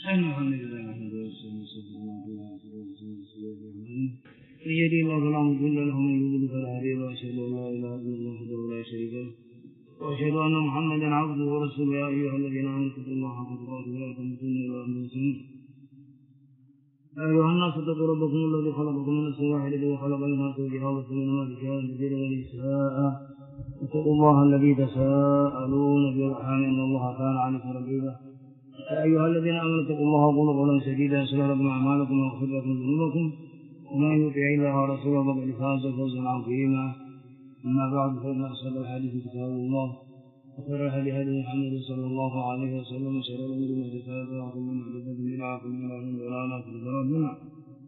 الحمد لله نحمده ونستعينه من يهده الله فلا مضل له ومن يضلل فلا هادي له واشهد ان لا اله الا الله وحده لا شريك له واشهد ان محمدا عبده ورسوله يا ايها الذين امنوا اتقوا الله حق تقاته ولا تموتن الا وانتم مسلمون يا ايها الناس اتقوا ربكم الذي خلقكم من نفس واحده وخلق منها زوجها وبث منهما رجالا كثيرا ونساء اتقوا الله الذي تساءلون به والارحام ان الله كان عليكم رقيبا يا أيها الذين آمنوا اتقوا الله وقولوا قولا سديدا يصلح لكم أعمالكم ويغفر لكم ذنوبكم ومن يطع الله ورسوله فقد فاز فوزا عظيما أما بعد فإن أصدق الحديث كتاب الله وخير الهدي هدي محمد صلى الله عليه وسلم وشر الأمور محدثاتها وكل محدثة بدعة وكل بدعة ضلالة وكل ضلالة في النار.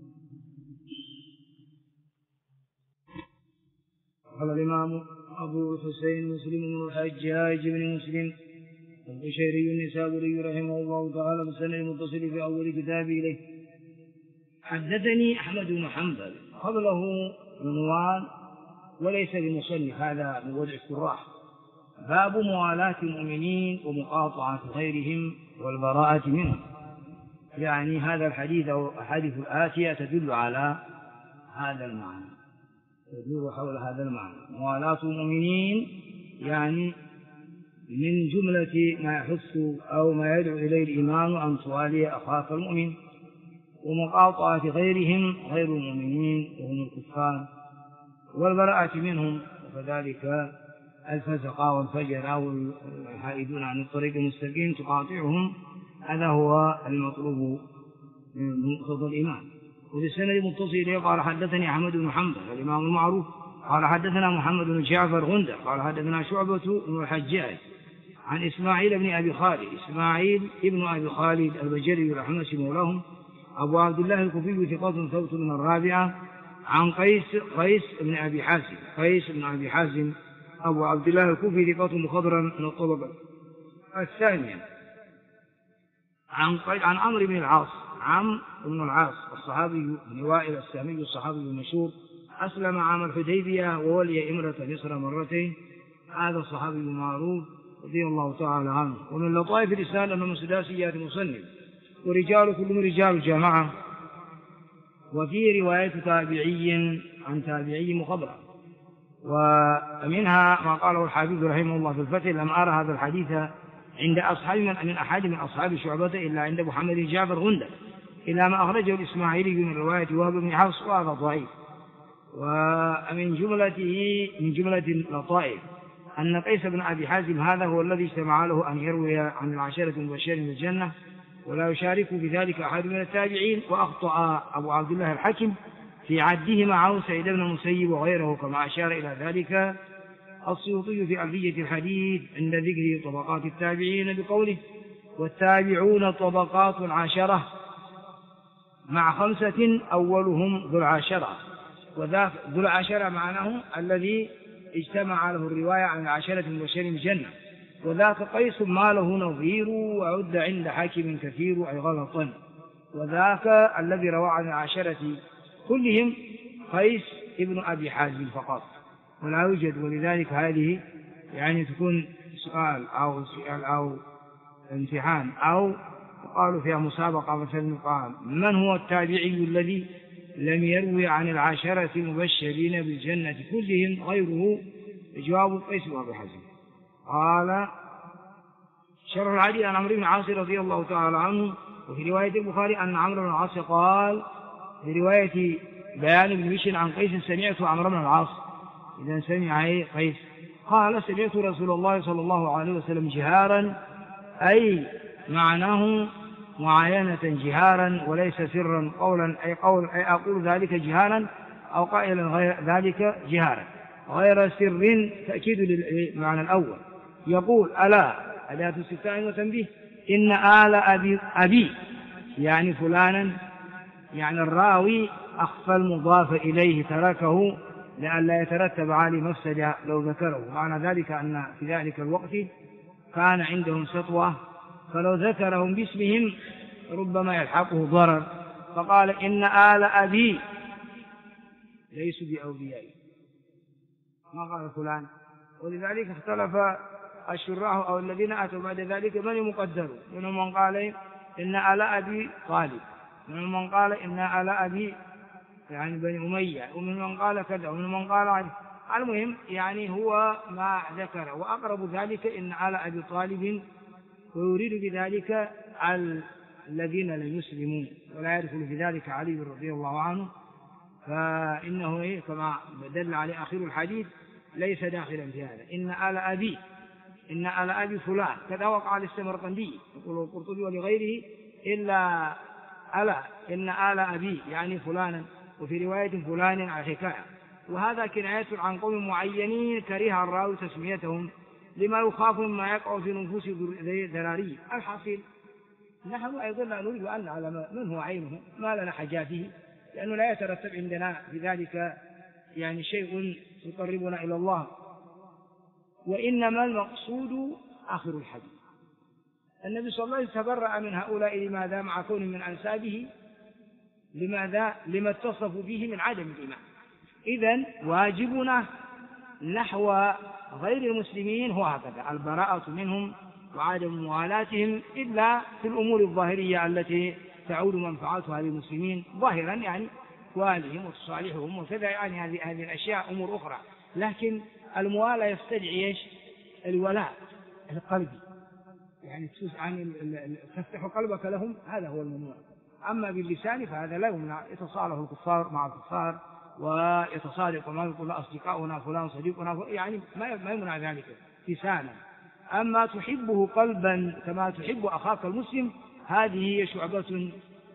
قال الإمام أبو الحسين مسلم بن الحجاج بن مسلم القشيري النسابوري رحمه الله تعالى بالسند المتصل في أول كتابه إليه حدثني أحمد بن حنبل قبله عنوان وليس بمصنف هذا من وضع الشراح باب موالاة المؤمنين ومقاطعة غيرهم والبراءة منهم، يعني هذا الحديث أو الأحاديث الآتية تدل على هذا المعنى، تدور حول هذا المعنى. موالاة المؤمنين يعني من جملة ما يحث أو ما يدعو إليه الإيمان أن توالي أخاك المؤمن، ومقاطعة غيرهم غير المؤمنين وهم الكفار والبراءة منهم، وكذلك الفسقة والفجر والحائدون عن الطريق المستقيم تقاطعهم، هذا هو المطلوب من مقتضى الإيمان. وفي السند المتصل قال حدثني أحمد بن حنبل الإمام المعروف قال حدثنا محمد بن جعفر غندر قال حدثنا شعبة بن الحجاج عن إسماعيل بن أبي خالد، إسماعيل ابن أبي خالد البجري الحمصي مولاهم أبو عبد الله الكوفي ثقة ثبت من الرابعة، عن قيس بن أبي حازم أبو عبد الله الكوفي ثقة مخضرا من الطبقة الثانية، عن عمرو بن العاص الصحابي بن وائل السهمي الصحابي المشهور أسلم عام الحديبية وولي إمرة مصر مرتين، هذا الصحابي المعروف رضي الله تعالى عنه. ومن لطائف الإسلام أنه من سداسيات مصنف، ورجال كلهم رجال جماعة، وفي رواية تابعي عن تابعي مخبرة. ومنها ما قاله الحافظ رحمه الله في الفتح لم أرى هذا الحديث عند أحد من أصحاب شعبة إلا عند محمد بن جعفر غندر، إلى ما أخرجه الإسماعيلي من رواية وهب بن حفص وهذا ضعيف. ومن جملة اللطائف أن قيس بن أبي حازم هذا هو الذي اجتمع له أن يروي عن العشرة المبشرين بالجنة ولا يشارك بذلك أحد من التابعين، وأخطأ أبو عبد الله الحكم في عده معه سعيد بن المسيب وغيره، كما أشار إلى ذلك السيوطي في ألفية الحديث عند ذكر طبقات التابعين بقوله والتابعون طبقات 10 مع 5 أولهم ذو العشرة، وذاك ذو العشرة معناه الذي اجتمع له الرواية عن العشرة المبشرين بالجنة، وذاك قيس ما له نظير وعد عند حاكم كثير أي غلطا، وذاك الذي روى عن العشرة كلهم قيس ابن أبي حازم فقط ولا يوجد. ولذلك هذه يعني تكون سؤال أو امتحان أو قالوا فيها مسابقة، مثلا قال من هو التابعي الذي لم يروي عن العشرة المبشرين بالجنة كلهم غيره؟ جواب قيس بن أبي حازم. قال شرح الحديث عن عمرو بن العاص رضي الله تعالى عنه، وفي رواية البخاري أن عمرو بن العاص قال في رواية بيان بن بشر عن قيس سمعت عمرو بن العاص، إذا سمع قيس قال سمعت رسول الله صلى الله عليه وسلم جهارا، أي معناه معاينة جهارا وليس سرا قولا أي أقول ذلك جهارا أو قائلا غير ذلك جهارا غير سر، تأكيد للمعنى الأول. يقول ألا أداة استفهام وتنبيه إن آل أبي يعني فلانا، يعني الراوي أخفى المضاف إليه تركه لئلا يترتب عليه مفسدة لو ذكره، معنى ذلك أن في ذلك الوقت كان عندهم سطوة، فلو ذكرهم باسمهم ربما يلحقه ضرر، فقال إن آل أبي ليسوا بأوليائي، ما قال فلان. ولذلك اختلف الشراح أو الذين أتوا بعد ذلك من يقدروا، منهم من قال إن آل أبي طالب، ومن من قال إن آل أبي يعني بني أمية، ومن من قال كذا، ومن من قال علي. المهم يعني هو ما ذكر، وأقرب ذلك إن آل أبي طالب، ويريد بذلك الذين لم يسلموا، ولا يدخل في ذلك علي رضي الله عنه، فإنه كما دل عليه آخر الحديث ليس داخلا في هذا. إن آل أبي فلان، كذا وقع للسمرقندي يقول القرطبي ولغيره إلا ألا إن آل أبي يعني فلانا، وفي رواية فلان على حكاية، وهذا كناية عن قوم معينين كره الراوي تسميتهم لما يخاف مما يقع في نفوس ذراري. الحاصل نحن أيضا لا نريد أن نعلم من هو عينه، ما لنا حاجة فيه، لأنه لا يترتب عندنا بذلك يعني شيء يقربنا إلى الله، وإنما المقصود آخر الحديث. النبي صلى الله عليه وسلم تبرأ من هؤلاء لماذا؟ مع كون من أنسابه، لماذا؟ لما اتصفوا به من عدم الإيمان. إذن واجبنا نحو غير المسلمين هو هكذا، البراءة منهم وعدم موالاتهم، إلا في الأمور الظاهرية التي تعود منفعتها للمسلمين ظاهرا، يعني والهم وتصالحهم وكذا، يعني هذه الأشياء أمور أخرى. لكن الموالاة يستدعي الولاء القلبي، يعني تفتح قلبك لهم، هذا هو الممنوع. أما باللسان فهذا لا يمنع، يتصالح الكفار مع الكفار ويتصادق، وما يقول أصدقاؤنا فلان صديقنا، يعني ما يمنع ذلك لسانا. أما تحبه قلبا كما تحب أخاك المسلم، هذه هي شعبة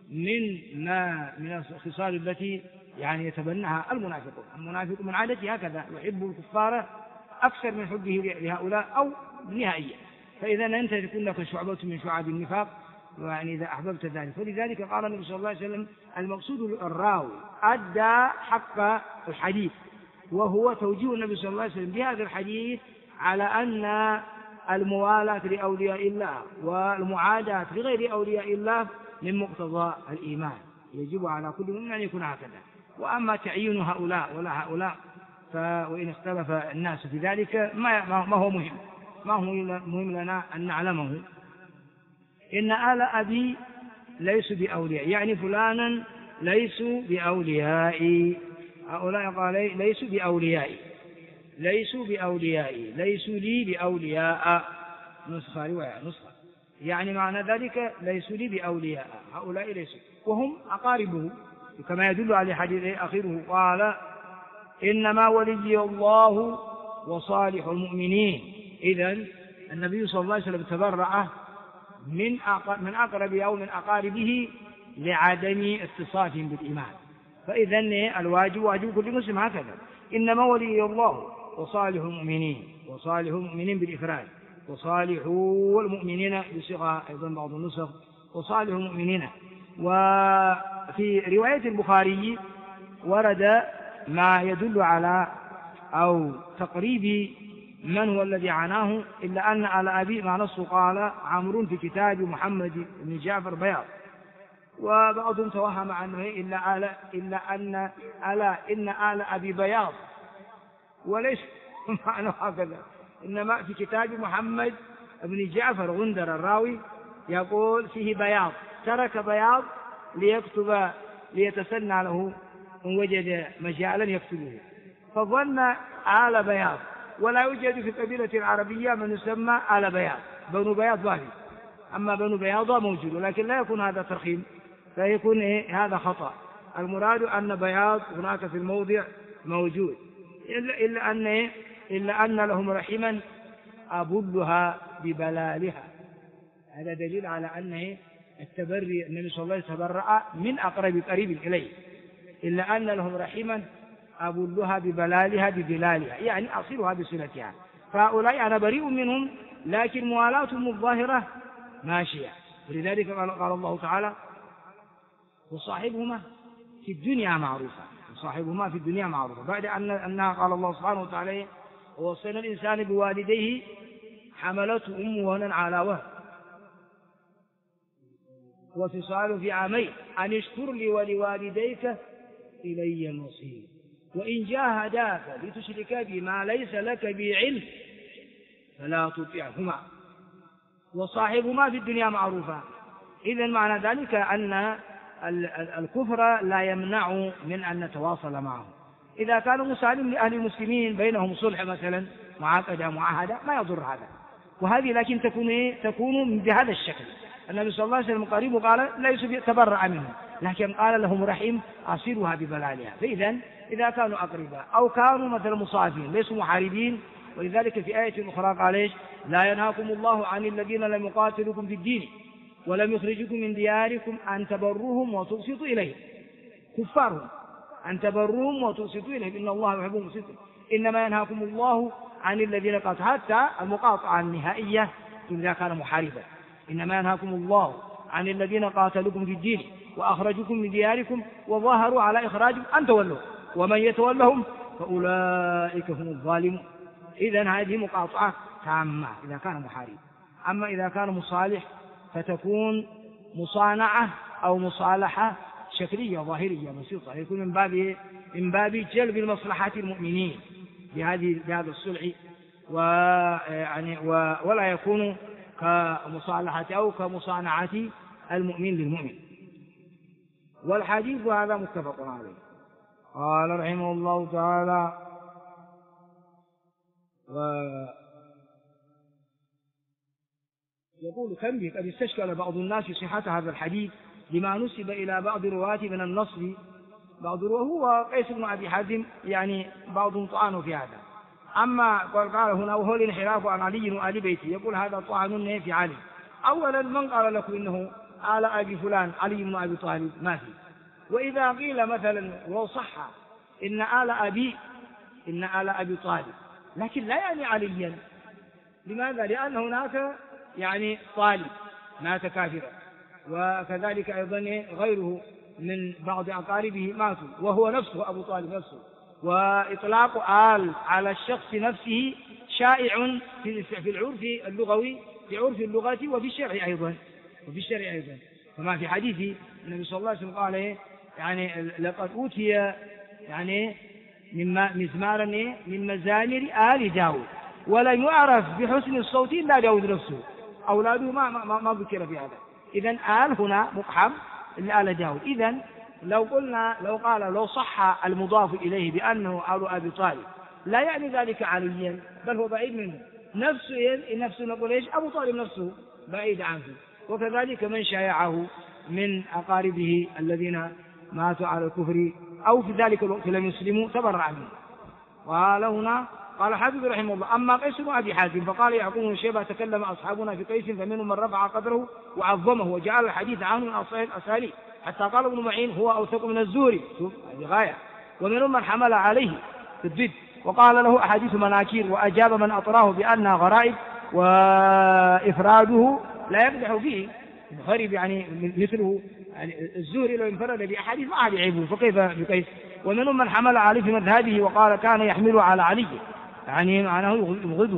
من الخصال التي يعني يتبناها المنافقون. المنافق من عادته هكذا، يحب الكفار أكثر من حبه لهؤلاء أو نهائيا. فإذا أنت يكون لك شعبة من شعب النفاق، يعني إذا أحببت ذلك. ولذلك قال النبي صلى الله عليه وسلم المقصود الراوي أدى حق الحديث، وهو توجيه النبي صلى الله عليه وسلم بهذا الحديث على أن الموالاة لأولياء الله والمعاداة لغير أولياء الله من مقتضى الإيمان، يجب على كل مؤمن أن يكون هكذا. وأما تعيين هؤلاء ولا هؤلاء وإن اختلف الناس في ذلك ما هو مهم، ما هو مهم لنا أن نعلمه. إن آل أبي ليسوا بأولياء، يعني فلانا ليسوا بأوليائي، هؤلاء قال ليسوا بأوليائي، ليسوا بأوليائي، ليسوا لي بأولياء، نسخة رواية نسخة، يعني معنى ذلك ليسوا لي بأولياء، هؤلاء ليسوا، وهم أقاربه، كما يدل على حديث آخره قال إنما ولي الله وصالح المؤمنين. إذن النبي صلى الله عليه وسلم تبرأ من أقرب أو من أقاربه لعدم اتصافهم بالإيمان. فإذن الواجب واجب كل مسلم هكذا، إنما ولي الله وصالح المؤمنين، وصالح المؤمنين بالإفراد، وصالح المؤمنين بصيغة أيضا بعض النسخ وصالح المؤمنين. وفي رواية البخاري ورد ما يدل على أو تقريب من هو الذي عناه، إلا أن آل أبي ما نص قال عمرو في كتاب محمد بن جعفر بياض، وبعضهم توهم عنه إن آل أبي بياض، وليس معنى هكذا، إنما في كتاب محمد بن جعفر غندر الراوي يقول فيه بياض، ترك بياض ليكتب ليتسنى له إن وجد مجالا يكتبه، فظن آل بياض، ولا يوجد في القبيلة العربية من يسمى آل بياض، بنو بياض واحد، أما بنو بياض موجود، ولكن لا يكون هذا ترخيم، فيكون هذا خطأ. المراد أن بياض هناك في الموضع موجود، إلا أن لهم رحما أبلها ببلالها. هذا دليل على أن التبري النبي صلى الله عليه وسلم تبرأ من أقرب قريب إليه، إلا أن لهم رحما أبلها ببلالها ببلالها، يعني أصلها بصلتها. فهؤلاء أنا بريء منهم، لكن موالاتهم الظاهرة ماشية. ولذلك قال الله تعالى وصاحبهما في الدنيا معروفة، وصاحبهما في الدنيا معروفة، بعد أنها قال الله سبحانه وتعالى ووصينا الإنسان بوالديه حملته أمه وهنا على وهن وفصاله في عامين أن اشكر لي ولوالديك إلي المصير وإن جاهداك لتشرك بما ليس لك به علم فلا تطعهما وصاحبهما في الدنيا معروفة. إذن معنى ذلك أن الكفر لا يمنع من أن نتواصل معه. إذا كان مسالم لأهل المسلمين بينهم صلح مثلا معاقدة معاهدة ما يضر هذا. وهذه لكن تكون بهذا الشكل. النبي صلى الله عليه وسلم قريب قال ليس تبرأ منهم، لكن قال لهم رحيم أصيرها ببلالها. فإذا إذا كانوا أقرباء أو كانوا مثلا مصافين ليسوا محاربين، ولذلك في آية أخرى قال إيش؟ لا ينهاكم الله عن الذين لم يقاتلوكم في الدين ولم يخرجكم من دياركم أن تبروهم وتقسطوا إليهم. كفارهم أن تبروهم وتقسطوا إليهم إن الله يحب المقسطين. إنما ينهاكم الله عن الذين قاتلوا، حتى المقاطعة النهائية إذا كان محاربا. إنما ينهاكم الله عن الذين قاتلوكم في الدين وأخرجوكم من دياركم وظاهروا على إخراجكم أن تولوا ومن يتولهم فأولئك هم الظالمون. إذن هذه مقاطعة تامة إذا كان محارب. أما إذا كان مصالح فتكون مصانعة أو مصالحة شكلية ظاهرية بسيطة، يكون من باب جلب المصلحة المؤمنين بهذا الصلح، ولا يكون كمصالحة أو كمصانعة المؤمن للمؤمن. والحديث هذا متفق عليه. قال رحمه الله تعالى: يقول كم قد استشكل بعض الناس صحة هذا الحديث لما نسب إلى بعض الرواة من النصب. بعض الرواة هو قيس بن أبي حازم، يعني بعضهم طعنوا في هذا. أما قال هنا وهو الانحراف عن علي وآل بيته، يقول هذا طعن في علي. أولا من قال لكم إنه آل أبي فلان علي بن أبي طالب؟ ما في. وإذا قيل مثلا لو صح إن آل أبي طالب، لكن لا يعني عليا. لماذا؟ لأن هناك يعني طالب مات كافرا، وكذلك أيضا غيره من بعض أقاربه ماتوا وهو نفسه أبو طالب نفسه. وإطلاق آل على الشخص نفسه شائع في العرف اللغوي، في عرف اللغة وفي الشرع أيضا. فما في حديث النبي صلى الله عليه وسلم قال يعني لقد أوتي يعني مزمارا من مزامير آل داود ولم يعرف بحسن الصوت إلا داود نفسه، أولاده ما ذكر في هذا. إذن آل هنا مقحم لآل داود. إذن لو صح المضاف إليه بأنه آل أبي طالب لا يعني ذلك عليا، بل هو بعيد منه. نفسه نقول إيش؟ أبو طالب نفسه بعيد عنه. وكذلك من شايعه من أقاربه الذين ماتوا على الكفر أو في ذلك الوقت لم يسلموا تبرع منه. قال هنا قال حافظ رحمه الله: أما قيس بن أبي حازم فقال يعقوب بن شيبة تكلم أصحابنا في قيس فمنهم من رفع قدره وعظمه وجعل الحديث عنه من أصحاب الأساليب، حتى قال ابن معين هو أوثق من الزهري. شوف هذه غاية. ومنهم من حمل عليه في الضد وقال له أحاديث مناكير، وأجاب من أطراه بأنها غرائب وإفراده لا يقدح فيه. غريب يعني مثله يعني الزهري لو انفرد بأحاديث ما عاد يعيبه، فكيف بقيس؟ ومنهم من حمل عليه في مذهبه وقال كان يحمل على علي، يعني معناه يبغضه،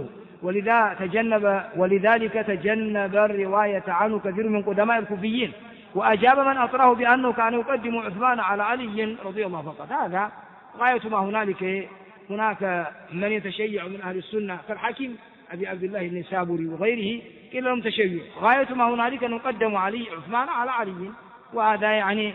ولذلك تجنب الرواية عنه كثير من قدماء الكوفيين. وأجاب من أطراه بأنه كان يقدم عثمان على علي رضي الله فقط. هذا غاية ما هنالك. هناك من يتشيع من أهل السنة كالحكيم أبي عبد الله النسابوري وغيره إلا لهم تشيع. غاية ما هنالك أن يقدم علي عثمان على علي، وهذا يعني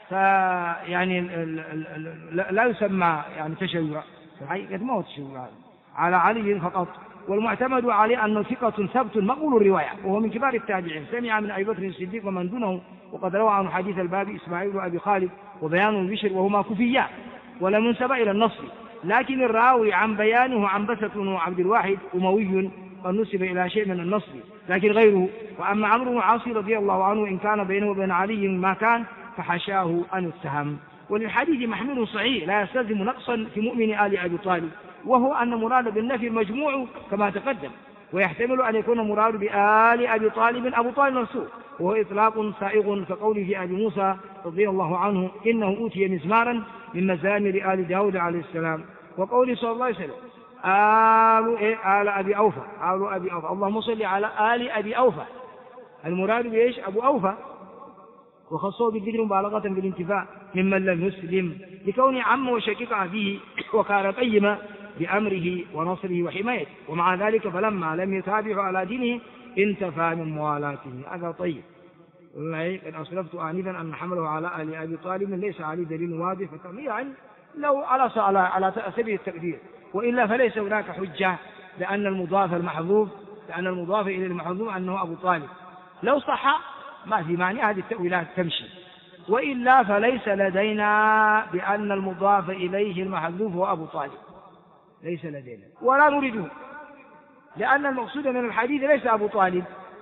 لا يسمى يعني تشيع، حقيقة ما هو تشيع على علي فقط. والمعتمد عليه أنه ثقة ثبت مقبول الرواية، وهو من كبار التابعين، سمع من أبي بكر الصديق ومن دونه، وقد روى عن حديث الباب إسماعيل وأبي خالد وبيان بشر وهما كوفيان ولم ينسب إلى النصر. لكن الراوي عن بيانه عن بسط وعبد الواحد أموي ونسب إلى شيء من النصر لكن غيره. وأما عمرو بن العاص رضي الله عنه إن كان بينه وبين علي ما كان فحشاه أن يتهم. وللحديث محمول صحيح لا يستلزم نقصا في مؤمن آل أبي طالب، وهو أن مراد بالنفي المجموع كما تقدم، ويحتمل أن يكون مراد بآل أبي طالب أبو طالب نفسه، وهو إطلاق سائغ كقوله في أبي موسى رضي الله عنه إنه أوتي مزمارا من مزامير آل داود عليه السلام، وقوله صلى الله عليه وسلم آل أبي أوفى اللهم صل على آل أبي أوفى. المراد بإيش؟ أبو أوفى، وخصوه بالذكر مبالغة بالانتفاع ممن لم يسلم لكون عم وشكك فيه وكان قيما بأمره ونصره وحمايته، ومع ذلك فلما لم يتابع على دينه انتفى من موالاته. هذا طيب. قد أسلفت آنفا أن حمله على آل أبي طالب ليس عليه دليل واضح يعني لو على سبيل التقدير، وإلا فليس هناك حجة لأن المضاف إلى المحذوف أنه أبو طالب. لو صح ما في معنى، هذه التأويلات تمشي، وإلا فليس لدينا بأن المضاف إليه المحذوف هو أبو طالب، ليس لدينا ولا نريده، لأن المقصود من الحديث ليس أبو طالب،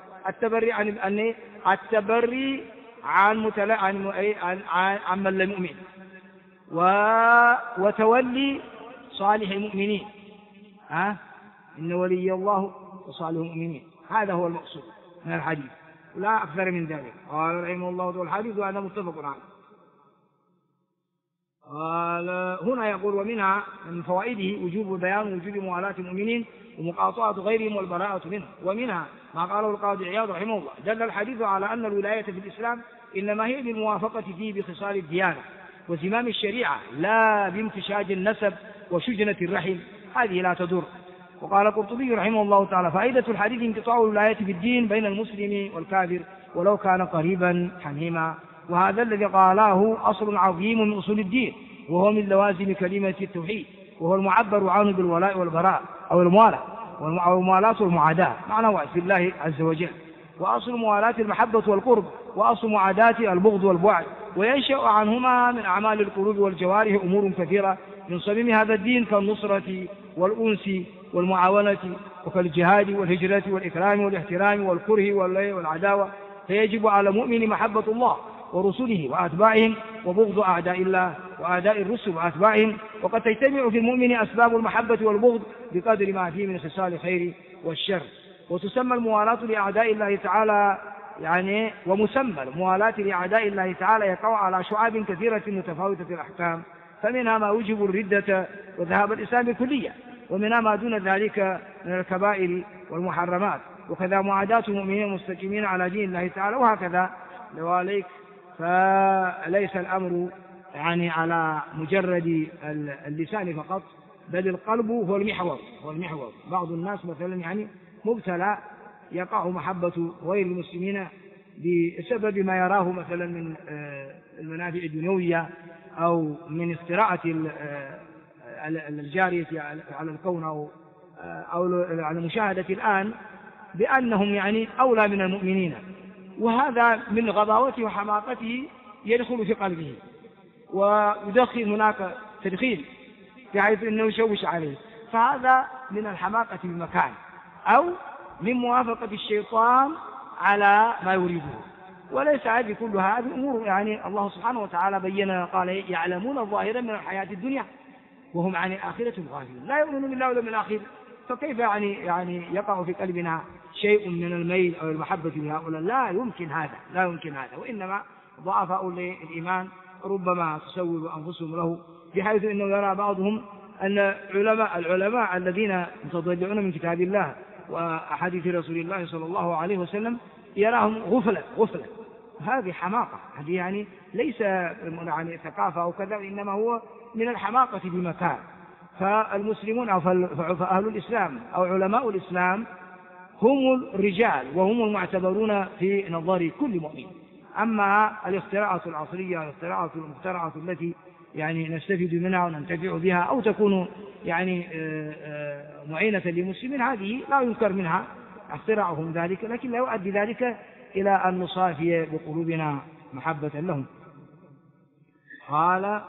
التبري عن من لم يؤمن وتولي صالح المؤمنين، إن ولي الله وصالح المؤمنين، هذا هو المقصود من الحديث لا أكثر من ذلك. قال رحمه الله تعالى الحديث وهذا متفق عليه. قال هنا يقول ومنها من فوائده وجوب بيان وجوب موالاة المؤمنين ومقاطعة غيرهم والبراءة منهم. ومنها ما قاله القاضي عياض رحمه الله دل الحديث على أن الولاية في الإسلام إنما هي بالموافقة فيه بخصال الديانة وزمام الشريعة لا بامتشاج النسب وشجنة الرحم، هذه لا تضر. وقال القرطبي رحمه الله تعالى فائدة الحديث انقطاع الولاية في الدين بين المسلم والكافر ولو كان قريبا حميما، وهذا الذي قاله أصل عظيم من أصول الدين، وهو من لوازم كلمة التوحيد، وهو المعبر عنه بالولاء والبراء أو الموالاة والمعاداة معنى واحد في الله عز وجل. وأصل موالاة المحبة والقرب، وأصل معاداة البغض والبعد، وينشأ عنهما من أعمال القلوب والجوارح أمور كثيرة من صميم هذا الدين كالنصرة والأنس والمعاونة، وكالجهاد والهجرة والإكرام والاحترام والكره والعداوة. فيجب على المؤمن محبة الله ورسله وأتباعهم وبغض أعداء الله وأعداء الرسل وأتباعهم، وقد تجتمع في المؤمن أسباب المحبة والبغض بقدر ما فيه من خصال الخير والشر. وتسمى الموالاة لأعداء الله تعالى ومسمى الموالاة لأعداء الله تعالى يقع على شعاب كثيرة متفاوتة الأحكام، فمنها ما يوجب الردة وذهاب الإسلام كليا، ومنها ما دون ذلك من الكبائر والمحرمات، وكذا معاداة المؤمنين المستقيمين على دين الله تعالى، وهكذا لواليك. فليس الأمر على مجرد اللسان فقط، بل القلب هو المحور. بعض الناس مثلا مبتلى يقع محبة غير المسلمين بسبب ما يراه مثلا من المنافع الدنيوية أو من اختراعة الجارية على الكون أو على مشاهدة الآن بأنهم أولى من المؤمنين، وهذا من غباوته وحماقته يدخل في قلبه ويدخل هناك تدخين بحيث أنه يشوش عليه، فهذا من الحماقة بمكان أو من موافقة الشيطان على ما يريده. وليس هذه كلها هذه أمور الله سبحانه وتعالى بين قال يعلمون ظاهرا من الحياة الدنيا وهم عن الآخرة غافلون، لا يؤمنون بالله واليوم الآخر، فكيف يقع في قلبنا شيء من الميل أو المحبة لهؤلاء؟ لا يمكن هذا، وإنما ضعفاء الإيمان ربما تسول أنفسهم له، بحيث أنه يرى بعضهم أن العلماء الذين يتضجعون من كتاب الله وأحاديث رسول الله صلى الله عليه وسلم يراهم غفلة. هذه حماقة، هذه ليس ثقافة أو كذا، إنما هو من الحماقة بمكان. فالمسلمون أو فأهل الإسلام أو علماء الإسلام هم الرجال وهم المعتبرون في نظر كل مؤمن. أما الاختراعات العصرية والاختراعات المخترعة التي نستفيد منها وننتفع بها أو تكون معينة للمسلمين، هذه لا ينكر منها اختراعهم ذلك، لكن لا يؤدي ذلك إلى أن نصافي بقلوبنا محبة لهم. قال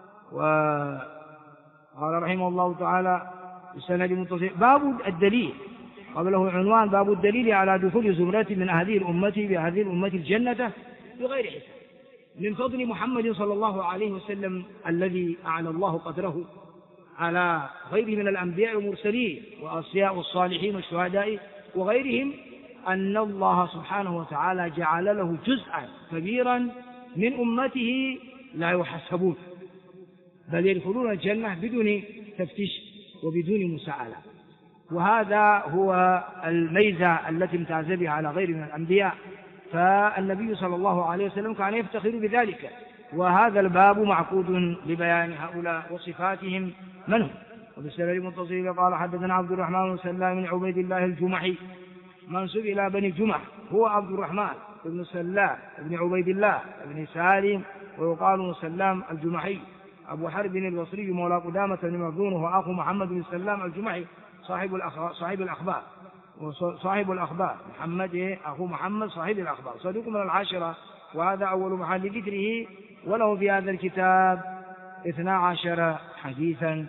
رحمه الله تعالى السند المتصل باب الدليل، قبله عنوان باب الدليل على دخول زمرة من هذه الأمة الجنة بغير حساب، من فضل محمد صلى الله عليه وسلم الذي أعلى الله قدره على غيره من الأنبياء والمرسلين وأصفياء والصالحين والشهداء وغيرهم، أن الله سبحانه وتعالى جعل له جزءا كبيرا من أمته لا يحسبون، بل يدخلون الجنة بدون تفتيش وبدون مساءلة. وهذا هو الميزة التي امتاز بها على غير من الأنبياء، فالنبي صلى الله عليه وسلم كان يفتخر بذلك، وهذا الباب معقود لبيان هؤلاء وصفاتهم من هم. وبالسند المتصل قال حدثنا عبد الرحمن بن سلام بن عبيد الله الجمحي منسوب إلى بني الجمح، هو عبد الرحمن بن سلام بن عبيد الله بن سالم ويقال بن سلام الجمحي أبو حرب البصري مولى قدامة بن مخزوم وهو أخو محمد بن سلام الجمحي صاحب الأخبار محمد أخو محمد صاحب الأخبار صدوق من العاشرة، وهذا أول محل ذكره، وله في هذا الكتاب 12 حديثا.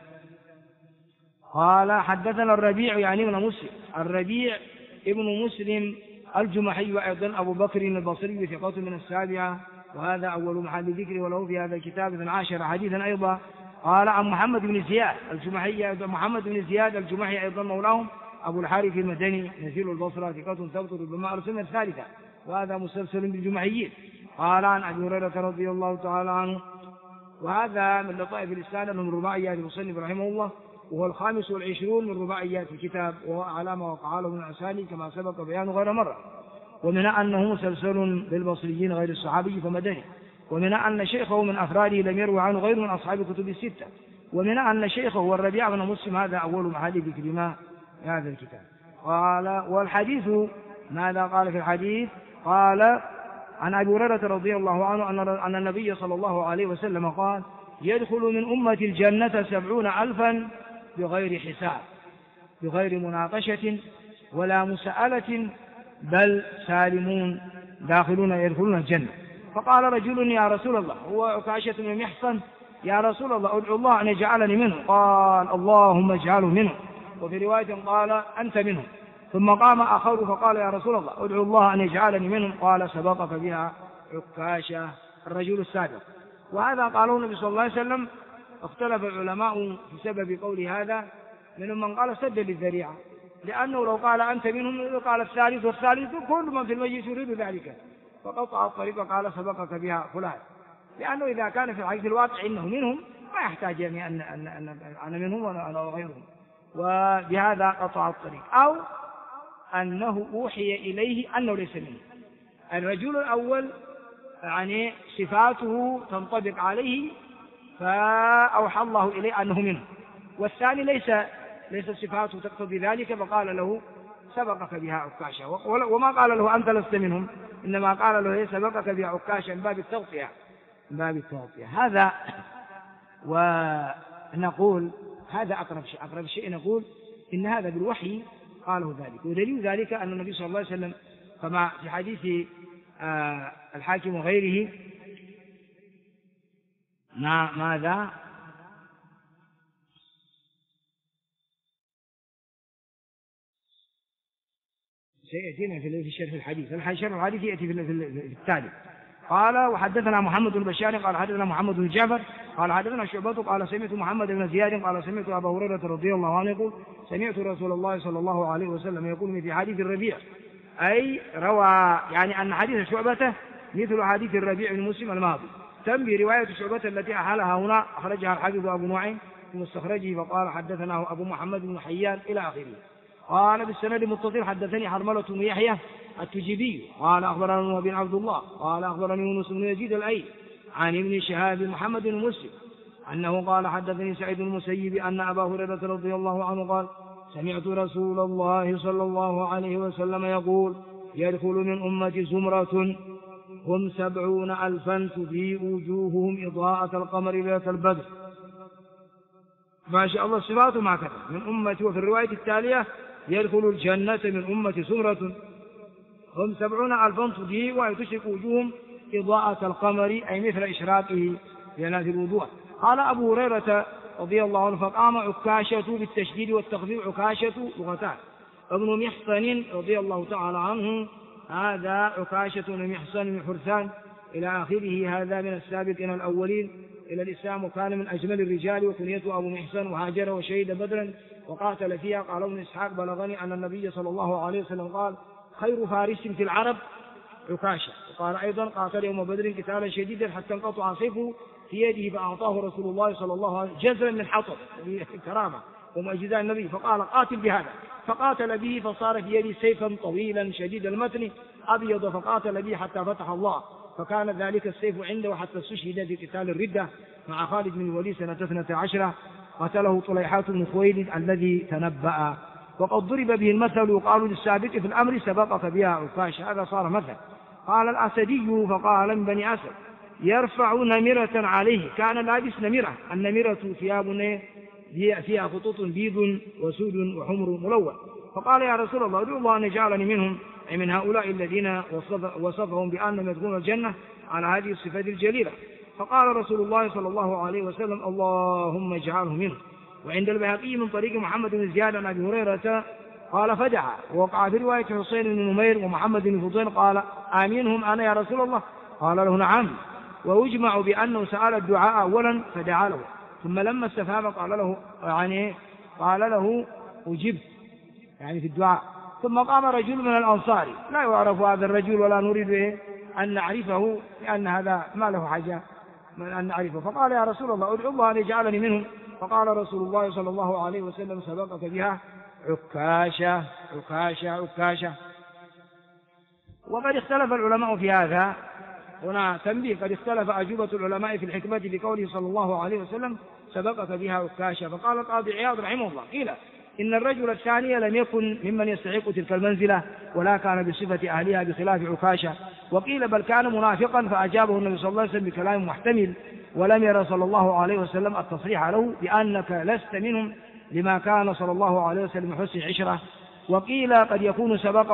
قال حدثنا الربيع يعني ابن مسلم، الربيع ابن مسلم الجمحي وأيضا أبو بكر البصري ثقة من السابعة، وهذا أول محل ذكره، وله في هذا الكتاب 12 حديثا أيضا. قال عن محمد بن زياد الجمحي، محمد بن زياد الجمحي أيضا مولاهم أبو الحارث المدني نزيل البصرة ثقة ثبت ربما أرسلنا الثالثة، وهذا مسلسل بالجمحيين. قال عن أبي هريرة رضي الله تعالى عنه، وهذا من لطائف الإسناد من رباعيات المصنف رحمه الله، وهو 25 من رباعيات الكتاب، وهو أعلى ما وقع له من الأسانيد كما سبق بيانه غير مرة. ومن أنه مسلسل بالبصريين غير الصحابي فمدني، ومن أن شيخه من أفراده لم يروي عنه غير من أصحاب الكتب الستة، ومن أن شيخه هو الربيع بن مسلم، هذا أول محل ذكر ما هذا الكتاب. قال والحديث ماذا قال في الحديث؟ قال عن أبي هريرة رضي الله عنه أن النبي صلى الله عليه وسلم قال يدخل من أمة الجنة 70,000 بغير حساب بغير مناقشة ولا مسألة، بل سالمون داخلون يدخلون الجنة. فقال رجل يا رسول الله، هو عكاشة بن محصن، يا رسول الله ادعو الله أن يجعلني منه. قال اللهم اجعله منه. وفي رواية قال أنت منه. ثم قام آخر فقال يا رسول الله ادعو الله أن يجعلني منهم. قال سبقك بها عكاشة الرجل السابق. وهذا قاله النبي صلى الله عليه وسلم. اختلف العلماء في سبب قول هذا، منهم من قال سد للذريعة، لأنه لو قال أنت منهم قال الثالث والثالث كل من في المجلس يريد ذلك، فقطع الطريق قال سبقك بها فلان، لأنه إذا كان في الحديث الواقع إنه منهم ما يحتاج يعني أن أنا منهم وأنا غيرهم، وبهذا قطع الطريق. أو أنه أوحي إليه أنه ليس منه. الرجل الأول يعني صفاته تنطبق عليه فأوحى الله إليه أنه منه، والثاني ليس صفاته تقتضي ذلك، فقال له سبقك بها عكاشة، وما قال له أنت لست منهم، إنما قال له سبقك بها عكاشة من باب التغطية. هذا ونقول هذا أقرب شيء نقول إن هذا بالوحي قاله ذلك، ودليل ذلك أن النبي صلى الله عليه وسلم كما في حديث الحاكم وغيره ماذا سيأتينا في شرح الحديث، شرح الحديث يأتي في التالي. قال وحدثنا محمد بن بشار قال حدثنا محمد بن جعفر قال حدثنا شعبة قال سمعت محمد بن زياد قال سمعت أبا هريرة رضي الله عنه يقول سمعت رسول الله صلى الله عليه وسلم يقول في حديث الربيع، أي روى يعني أن حديث شعبة مثل حديث الربيع بن مسلم الماضي، تم برواية شعبة التي أحالها هنا أخرجها الحافظ أبو نعيم في مستخرجه فقال حدثنا أبو محمد بن حيان إلى آخره. قال بالسند المتصل حدثني حرملة بن يحيى التجيبي قال أخبرنا بن عبد الله قال أخبرني يونس بن يزيد الأيلي عن ابن شهاب محمد بن مسلم أنه قال حدثني سعيد المسيب أن أبا هريرة رضي الله عنه قال سمعت رسول الله صلى الله عليه وسلم يقول يدخل من أمة زمرة هم 70,000 تضيء وجوههم إضاءة القمر ليلة البدر. ما شاء الله صفاته ما كتب من أمة. وفي الرواية التالية يدخل الجنة من أمة زمرة هم 70,000 تضيء وتشرق وجوههم إضاءة القمر أي مثل إشراقه لناس الوضوء. قال أبو هريرة رضي الله عنه فقام عكاشة بالتشديد والتخفيف عكاشة لغتان ابن محصن رضي الله تعالى عنه، هذا عكاشة بن محصن من حرثان إلى آخره، هذا من السابقين الأولين إلى الإسلام وكان من أجمل الرجال وكنيته أبو محصن وهاجر وشهد بدرا وقاتل فيها. قال ابن إسحاق بلغني أن النبي صلى الله عليه وسلم قال خير فارس في العرب عكاشة. وقال أيضا قاتل يوم بدر قتالا شديدا حتى انقطع سيفه في يده فأعطاه رسول الله صلى الله عليه وسلم جزلا من حطب كرامة ومعجزات النبي فقال قاتل بهذا، فقاتل به فصار في يده سيفا طويلا شديد المتن أبيض فقاتل به حتى فتح الله، فكان ذلك السيف عنده حتى استشهد في قتال الردة مع خالد بن الوليد سنة 12 قتله طليحات بن خويلد الذي تنبأ. وقد ضرب به المثل يقال للسابق في الأمر سبقك بها عكاشة، هذا صار مثل. قال الأسدي فقال من بني أسد يرفع نمرة عليه، كان لابس نمرة. النمرة ثياب فيها خطوط بيض وسود وحمر ملون. فقال يا رسول الله ادعو الله أن يجعلني منهم، أي من هؤلاء الذين وصفهم بأنهم يدخلون الجنة على هذه الصفات الجليلة. فقال رسول الله صلى الله عليه وسلم اللهم اجعله منهم. وعند البيهقي من طريق محمد بن زياد عن أبي هريرة قال فدعا. ووقع في رواية حسين بن نمير ومحمد بن فضيل قال آمينهم أنا يا رسول الله؟ قال له نعم. ويجمع بأنه سأل الدعاء أولا فدعا له، ثم لما استفهم قال له أجبت، يعني في الدعاء. ثم قام رجل من الأنصار لا يعرف هذا الرجل ولا نريد أن نعرفه، لأن هذا ما له حاجة من أن نعرفه. فقال يا رسول الله ادعو الله أن يجعلني منهم. فقال رسول الله صلى الله عليه وسلم سبقك بها عكاشة عكاشة عكاشة. وقد اختلف العلماء في هذا، هنا تنبيه، قد اختلف أجوبة العلماء في الحكمة بقوله صلى الله عليه وسلم سبقك بها عكاشة. فقال القاضي عياض رحمه الله قيل إن الرجل الثاني لم يكن ممن يستحق تلك المنزلة ولا كان بصفة أهلها بخلاف عكاشة. وقيل بل كان منافقا فأجابه النبي صلى الله عليه وسلم بكلام محتمل، ولم يرى صلى الله عليه وسلم التصريح له بأنك لست منهم لما كان صلى الله عليه وسلم حسن عشرة. وقيل قد يكون سبق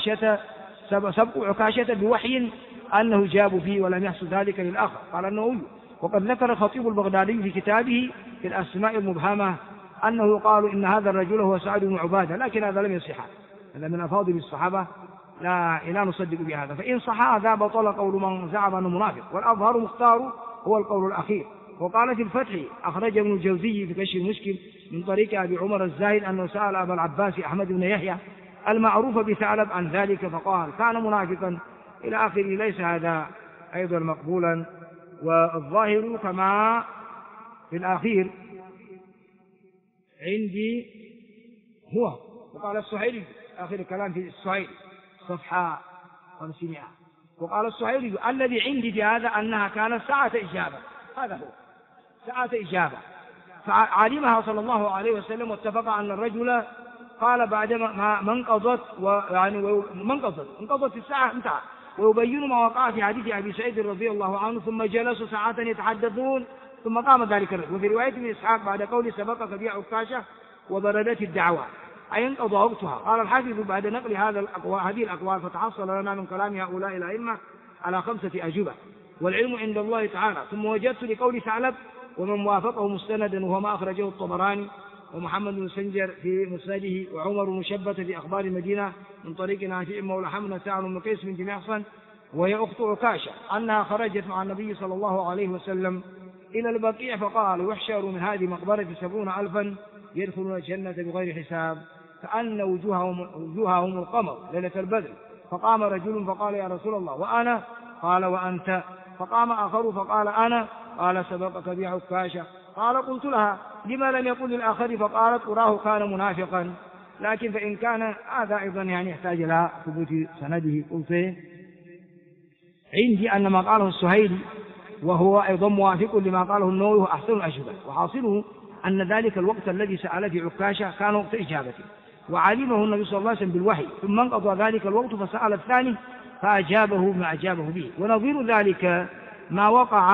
عكاشة بوحي أنه جاب فيه ولم يحصل ذلك للآخر. قال النووي وقد ذكر الخطيب البغدادي في كتابه في الأسماء المبهمة أنه قالوا إن هذا الرجل هو سعد بن عبادة، لكن هذا لم يصح، هذا من أفاضل الصحابة لا نصدق بهذا. فإن صح هذا بطل قول من زعم أنه منافق، والأظهر مختار هو القول الأخير. وقال في الفتح أخرج ابن الجوزي في كشف المشكل من طريق أبي عمر الزاهد أنه سأل أبا العباس أحمد بن يحيى المعروف بثعلب عن ذلك فقال كان منافقا إلى آخره. ليس هذا أيضا مقبولا. والظاهر كما في الأخير عندي هو. وقال السهيلي آخر الكلام في السهيلي صفحة 500. وقال السهيلي الذي عندي في هذا أنها كانت ساعة إجابة، هذا هو ساعة إجابة، فعلمها صلى الله عليه وسلم واتفق أن الرجل قال بعدما ما انقضت انقضت الساعة انتهى. ويبين ما وقع في حديث أبي سعيد رضي الله عنه ثم جلسوا ساعة يتحدثون ثم قام ذلك الرجل. وفي رواية ابن إسحاق بعد قول سبقك بها عكاشة وبردت الدعوة أي انقضى وقتها. قال الحافظ بعد نقل هذه الأقوال فتحصل لنا من كلام هؤلاء الأئمة على 5 أجوبة، والعلم عند الله تعالى. ثم وجدت لقول ثعلب ومن وافقه مستندا وهو ما أخرجه الطبراني ومحمد بن سنجر في مسنده وعمر بن شبة في أخبار المدينة من طريق نافع مولى حمنا سعد بن قيس بن محصن وهي أخت عكاشة أنها خرجت مع النبي صلى الله عليه وسلم إلى البقيع فقال يحشر من هذه مقبرة 70,000 يدخلون الجنة بغير حساب كأن وجوههم القمر ليلة البدر. فقام رجل فقال يا رسول الله وأنا؟ قال وأنت. فقام آخر فقال أنا. قال سبقك بها عكاشة. قال قلت لها لما لم يقل للآخر؟ فقالت أراه كان منافقا. لكن فإن كان هذا أيضا يحتاج إلى ثبوت سنده. قلت عندي أن ما قاله السهيلي وهو أيضا موافق لما قاله النووي وأحسن الأجوبة، وحاصله أن ذلك الوقت الذي سأل في عكاشة كان وقت إجابته وعلمه النبي صلى الله عليه وسلم بالوحي، ثم انقضى ذلك الوقت فسأل الثاني فأجابه ما أجابه به. ونظير ذلك ما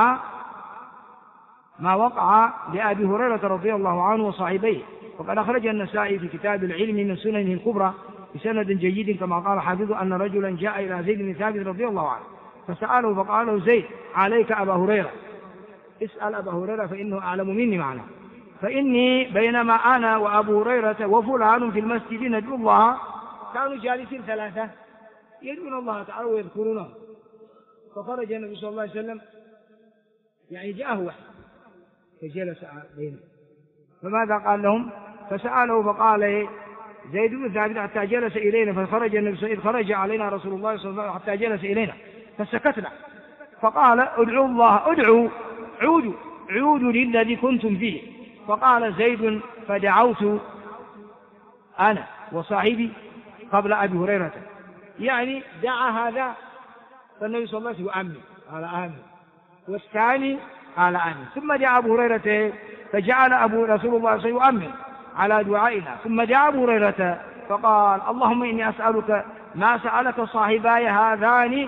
وقع لأبي هريرة رضي الله عنه وصاحبيه، وقد أخرج النسائي في كتاب العلم من سننه الكبرى بسند جيد كما قال حافظه أن رجلا جاء إلى زيد بن ثابت رضي الله عنه فسأله فقال له زيد عليك أبا هريرة، اسأل أبا هريرة فإنه أعلم مني معنى. فإني بينما أنا وأبو هريرة وفلان في المسجد ندعو الله، كانوا جالسين 3 يدعون الله تعالى ويذكرونه، فخرج النبي صلى الله عليه وسلم جاءه وحي فجلس بينهم. فماذا قال لهم؟ فسأله فقال زيد بن ثابت حتى جلس إلينا، فخرج النبي صلى الله عليه وسلم خرج علينا رسول الله صلى الله عليه وسلم حتى جلس إلينا فسكتنا، فقال ادعوا الله عودوا للذي كنتم فيه. فقال زيد فدعوت أنا وصاحبي قبل أبي هريرة، دعا هذا فالنبي صلى الله عليه وسلم أمن قال آمين، والثاني قال آمين، ثم دعا أبو هريرة فجعل رسول الله صلى الله عليه وسلم يؤمن على دعائنا، ثم دعا أبو هريرة فقال اللهم إني أسألك ما سألك صاحباي هذان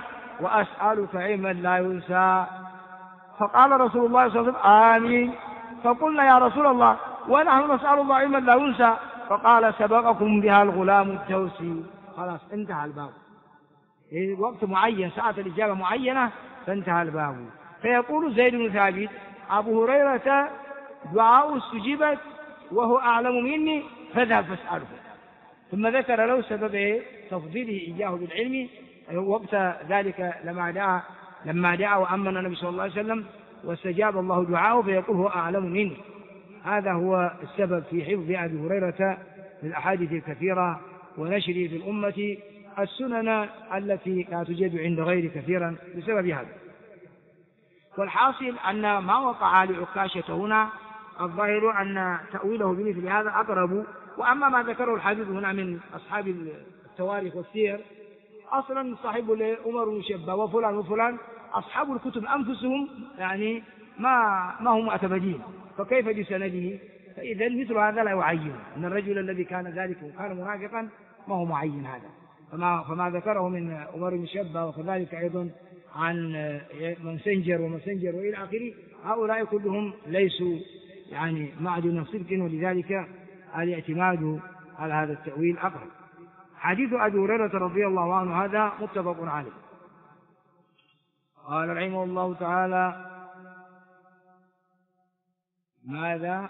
وأسألك علما لا ينسى. فقال رسول الله صلى الله عليه وسلم آمين. فقلنا يا رسول الله ونحن نسأل الله علما لا ينسى. فقال سبقكم بها الغلام الدوسي. خلاص انتهى الباب، وقت معين، ساعة الإجابة معينة، فانتهى الباب. فيقول زيد بن ثابت أبو هريرة دعاء استجيبت وهو أعلم مني فاذهب فاسأله. ثم ذكر له سبب تفضيله إياه بالعلم وقت ذلك لما دعا وأمن النبي صلى الله عليه وسلم واستجاب الله دعاءه، فيقول هو أعلم مني. هذا هو السبب في حفظ أبي هريرة للأحاديث الكثيرة ونشره في الأمة السنن التي لا توجد عند غيره كثيرا بسبب هذا. والحاصل أن ما وقع لعكاشة هنا الظاهر أن تأويله بمثل هذا أقرب. وأما ما ذكره الحديث هنا من أصحاب التواريخ والسير، أصلا صاحب عمر بن شبة وفلان وفلان أصحاب الكتب أنفسهم يعني ما هم معتمدين، فكيف بسنده؟ فإذا مثل هذا لا يعين أن الرجل الذي كان ذلك وكان منافقا ما هو معين هذا. فما ذكره من عمر بن شبة وكذلك أيضا عن منسنجر ومسنجر وإلى آخره، هؤلاء كلهم ليسوا يعني معدن صدق، ولذلك الاعتماد على هذا التأويل أقرب. حديث أبي هريرة رضي الله عنه هذا متفق عليه. قال رحمه الله تعالى ماذا؟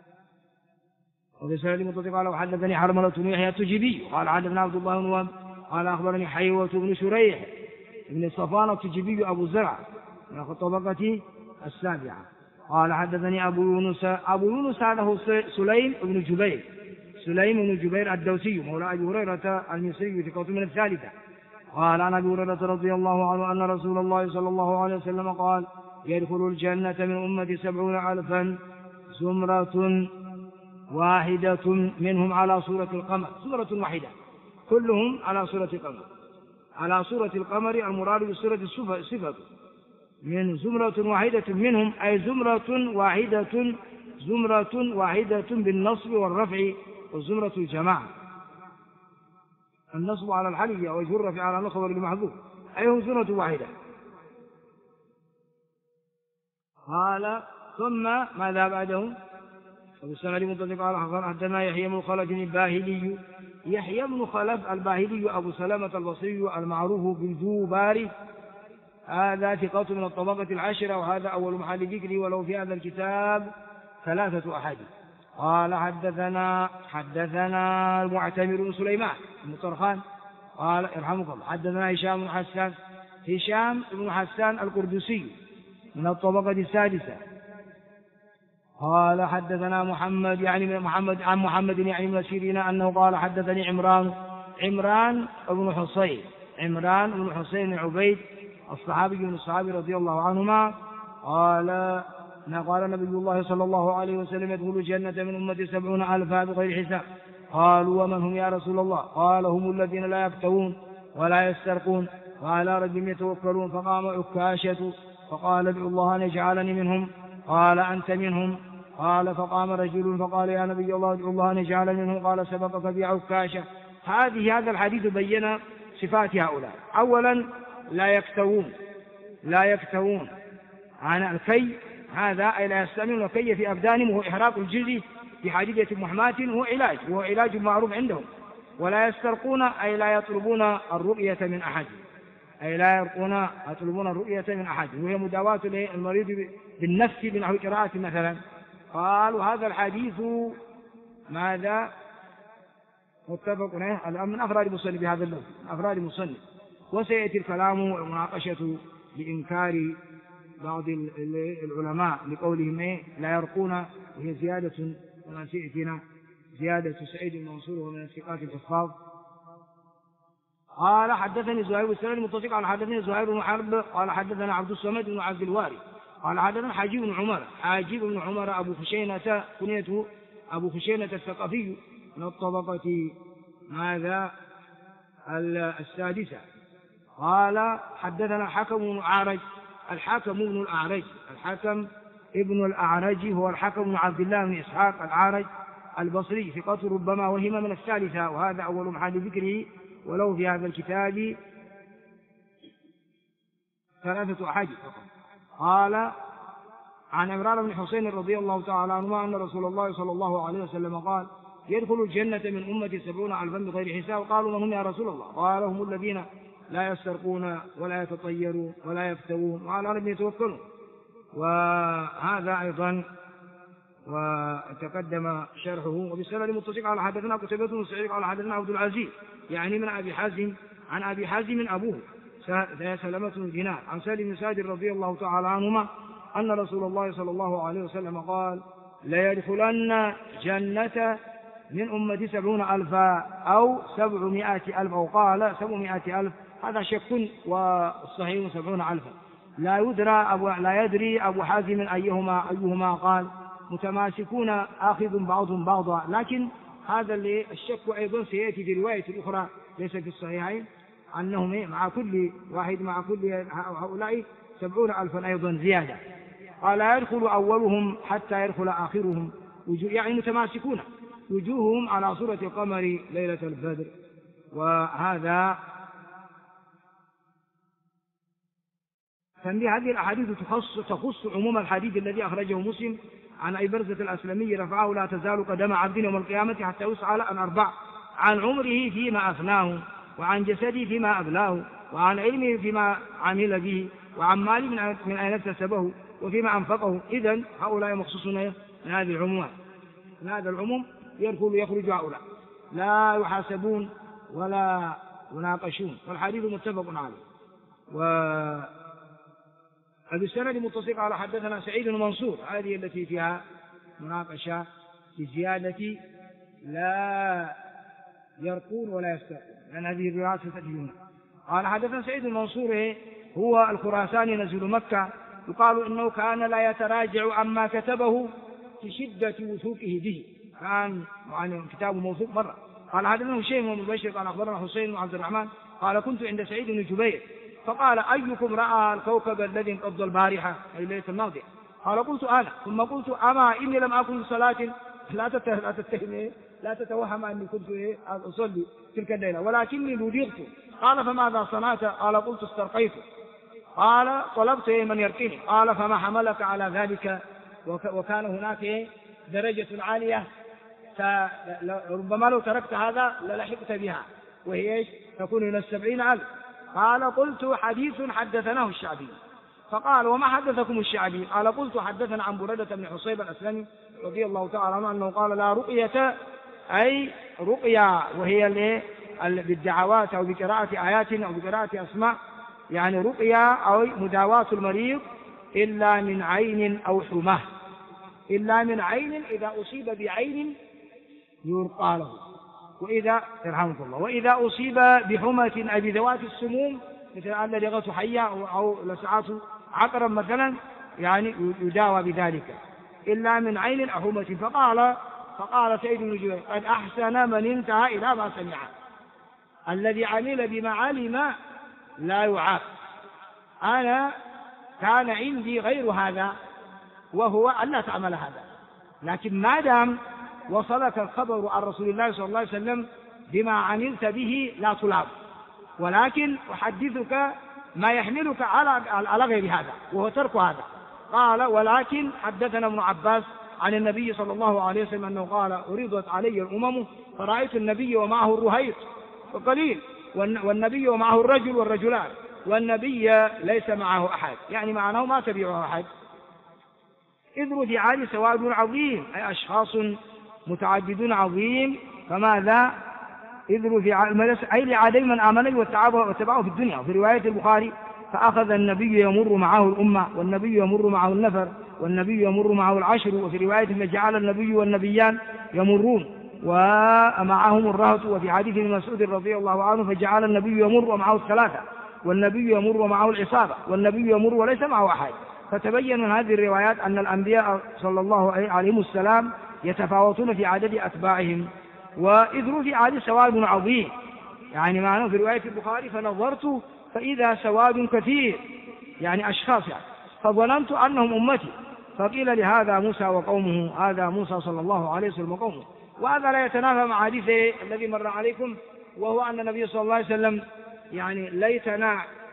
وبسند متصل قال وحدثني حرملة بن يحيى التجيبي قال حدثنا عبد الله بن وهب قال أخبرني حيوة بن شريح بن صفوان التجيبي أبو زرع من الطبقة السابعة قال حدثني أبو يونس هذا هو سليم بن جبير الدوسي مولى أبي هريرة المصري ثقة من الثالثة. قال عن أبي هريرة رضي الله عنه أن رسول الله صلى الله عليه وسلم قال يدخل الجنة من أمة 70,000 زمرة واحدة منهم على صورة القمر، زمرة واحدة كلهم على صورة القمر. على صورة القمر المراد بالصورة الصفة من زمرة واحدة منهم أي زمرة واحدة بالنصب والرفع، والزمرة الجماعة، النصب على الحلية وجه الرفع على الخبر المحذوف أي هم زمرة واحدة. قال ثم ماذا بعدهم؟ وبالسند متصل قال حدثنا يحيى بن خلف الباهلي. يحيى بن خلف الباهلي أبو سلمة البصري المعروف بالجوباري، هذا ثقة من الطبقة العاشرة، وهذا أول محل ذكره، ولو في هذا الكتاب 3 أحاديث. قال حدثنا المعتمر بن سليمان بن طرخان قال يرحمك الله حدثنا هشام بن حسان القردسي من الطبقة السادسة قال حدثنا محمد عن محمد يعني من سيرين أنه قال حدثني عمران بن حسين بن عبيد الصحابي من الصحابي رضي الله عنهما قال نبي الله صلى الله عليه وسلم يدخل الجنة من أمة 70,000 بغير حساب. قالوا ومن هم يا رسول الله؟ قال هم الذين لا يفترون ولا يسترقون وعلى ربهم يتوكلون. فقام عكاشة فقال ادعوا الله أن يجعلني منهم. قال أنت منهم. قال فقام رجل فقال يا نبي الله ادعوا الله أن يجعلني منهم. قال سبقك بعكاشة. هذا الحديث بين صفات هؤلاء. أولا لا يكتوون عن الكي، هذا أي لا يستعملون الكي في أبدانهم، وهو إحراق الجلد في حديدة محماة، وهو علاج معروف عندهم. ولا يسترقون أي لا يطلبون الرؤية من أحد، وهي مداواة المريض بالنفس بنحو قراءة مثلا. قالوا هذا الحديث ماذا متفق عليه من أفراد المصنف بهذا اللفظ، أفراد المصنف. وسيأتي الكلام والمناقشة لإنكار بعض العلماء لقولهم لا يرقون، وهي زيادة كما سيأتينا زيادة سعيد المنصور ومن الثقات الحفاظ. قال حدثني زهير بن سلمة المتصل قال حدثني زهير بن حرب قال حدثنا عبد الصمد بن عبد الوارث قال حدثنا حاجب بن عمر أبو خشينة كنيته أبو خشينة الثقفي من الطبقة ماذا السادسة. قال حدثنا الحكم ابن الأعرج هو الحكم بن عبد الله بن إسحاق الأعرج البصري ثقة ربما وهم من الثالثة، وهذا أول محل ذكره، ولو في هذا الكتاب 3 أحاديث فقط. قال عن عمران بن حسين رضي الله تعالى عنهما أن رسول الله صلى الله عليه وسلم قال يدخل الجنة من أمتي 70,000 بغير حساب. قالوا من هم يا رسول الله؟ قال هم الذين لا يسترقون ولا يتطيرون ولا يفترون وعلى ربهم يتوكلون. وهذا أيضا وتقدم شرحه. وبالسند المتصل قال حدثنا قتيبة بن سعيد قال حدثنا عبد العزيز يعني من أبي حازم عن أبي حازم أبوه سلمة بن دينار عن سالم بن سعد رضي الله تعالى عنهما أن رسول الله صلى الله عليه وسلم قال لا يدخلن جنة من أمتي 70,000 أو 700,000 أو قال 700,000. هذا شك والصحيح 70,000. لا يدري أبو حازم أيهما قال متماسكون آخذ بعضهم بعضا. لكن هذا اللي الشك أيضا سيأتي في رواية الأخرى ليس في الصحيحين أنهم مع كل واحد مع كل هؤلاء 70,000 أيضا زيادة. قال يدخل أولهم حتى يدخل آخرهم يعني متماسكون وجوههم على صورة القمر ليلة البدر. وهذا فهذه الأحاديث تخص عموم الحديث الذي أخرجه مسلم عن أبي برزة الأسلمي رفعه لا تزال قدم عبد يوم القيامة حتى يسأل عن 4: عن عمره فيما أفناه، وعن جسده فيما أبلاه، وعن علمه فيما عمل به، وعن ماله من أين اكتسبه، وفيما أنفقه. إذن هؤلاء مخصوصون من هذه العمومات. من هذا العموم يخرج هؤلاء لا يحاسبون ولا يناقشون. والحديث متفق عليه. وبالسند المتصل قال حدثنا سعيد بن منصور هذه التي فيها مناقشة بزيادة لا يرقون ولا يسترقون لأن هذه الروايات ستأتي. قال حدثنا سعيد بن منصور هو الخراساني نزل مكة، يقال إنه كان لا يتراجع عما كتبه في شدة وثوقه به، كان يعني كتابه موثوق مرة. قال حدثنا هشيم بن بشير قال أخبرنا حسين بن عبد الرحمن قال كنت عند سعيد بن جبير فقال أيكم رأى الكوكب الذي انقض البارحة أي ليلة الماضية؟ قال قلت أنا. ثم قلت أما إني لم أكن صلاة لا تتوهم أني كنت أصلي تلك الليلة ولكني لدغت. قال فماذا صنعت؟ قال قلت استرقيت. قال طلبت من يرقيني. قال فما حملك على ذلك؟ وكان هناك درجة عالية ربما لو تركت هذا للحقت بها وهي تكون إلى 70,000. قال قلت حديث حدثناه الشعبي. فقال وما حدثكم الشعبي؟ قال قلت حدثنا عن بريدة بن حصيب الأسلمي رضي الله تعالى عنه أنه قال لا رقية أي رقية وهي بالدعوات أو بقراءة آيات أو بقراءة أسماء يعني رقية أو مداواة المريض إلا من عين أو حمى، إلا من عين إذا أصيب بعين يرقى له، وإذا يرحمك الله وإذا أصيب بحمى أي بذوات السموم مثل لدغة حية أو لسعات عقرب مثلا يعني يداوى بذلك إلا من عين أو حمى. فقال سيد بن جبير قد أحسن من انتهى إلى ما سمع. الذي عمل بما علم لا يعاق. أنا كان عندي غير هذا وهو أن لا تعمل هذا، لكن ما دام وصلك الخبر عن رسول الله صلى الله عليه وسلم بما عملت به لا تلعب، ولكن أحدثك ما يحملك على غير هذا وهو ترك هذا. قال ولكن حدثنا ابن عباس عن النبي صلى الله عليه وسلم أنه قال أريدت علي الأمم فرأيت النبي ومعه الرهيط وقليل والنبي ومعه الرجل والرجلان والنبي ليس معه أحد، يعني معناه ما تبعه أحد. إذ رفع سواد عظيم أي أشخاص متعددون عظيم. فماذا إذ رفع أي لعدم من آمن واتبعه في الدنيا. وفي رواية البخاري فأخذ النبي يمر معه الأمة والنبي يمر معه النفر والنبي يمر معه العشر. وفي رواية فجعل النبي والنبيان يمرون ومعهم الرهط. وفي حديث ابن مسعود رضي الله عنه فجعل النبي يمر ومعه 3 والنبي يمر ومعه العصابة والنبي يمر وليس معه أحد. فتبين من هذه الروايات أن الأنبياء صلى الله عليه السلام يتفاوتون في عدد أتباعهم. وإذ رفع سواد عظيم يعني معناه في رواية البخاري فنظرت فإذا سواد كثير يعني أشخاص يعني فظننت أنهم أمتي. فقيل لهذا موسى وقومه هذا موسى صلى الله عليه وسلم وقومه. وهذا لا يتنافى مع حديث الذي مر عليكم وهو أن النبي صلى الله عليه وسلم يعني ليتنا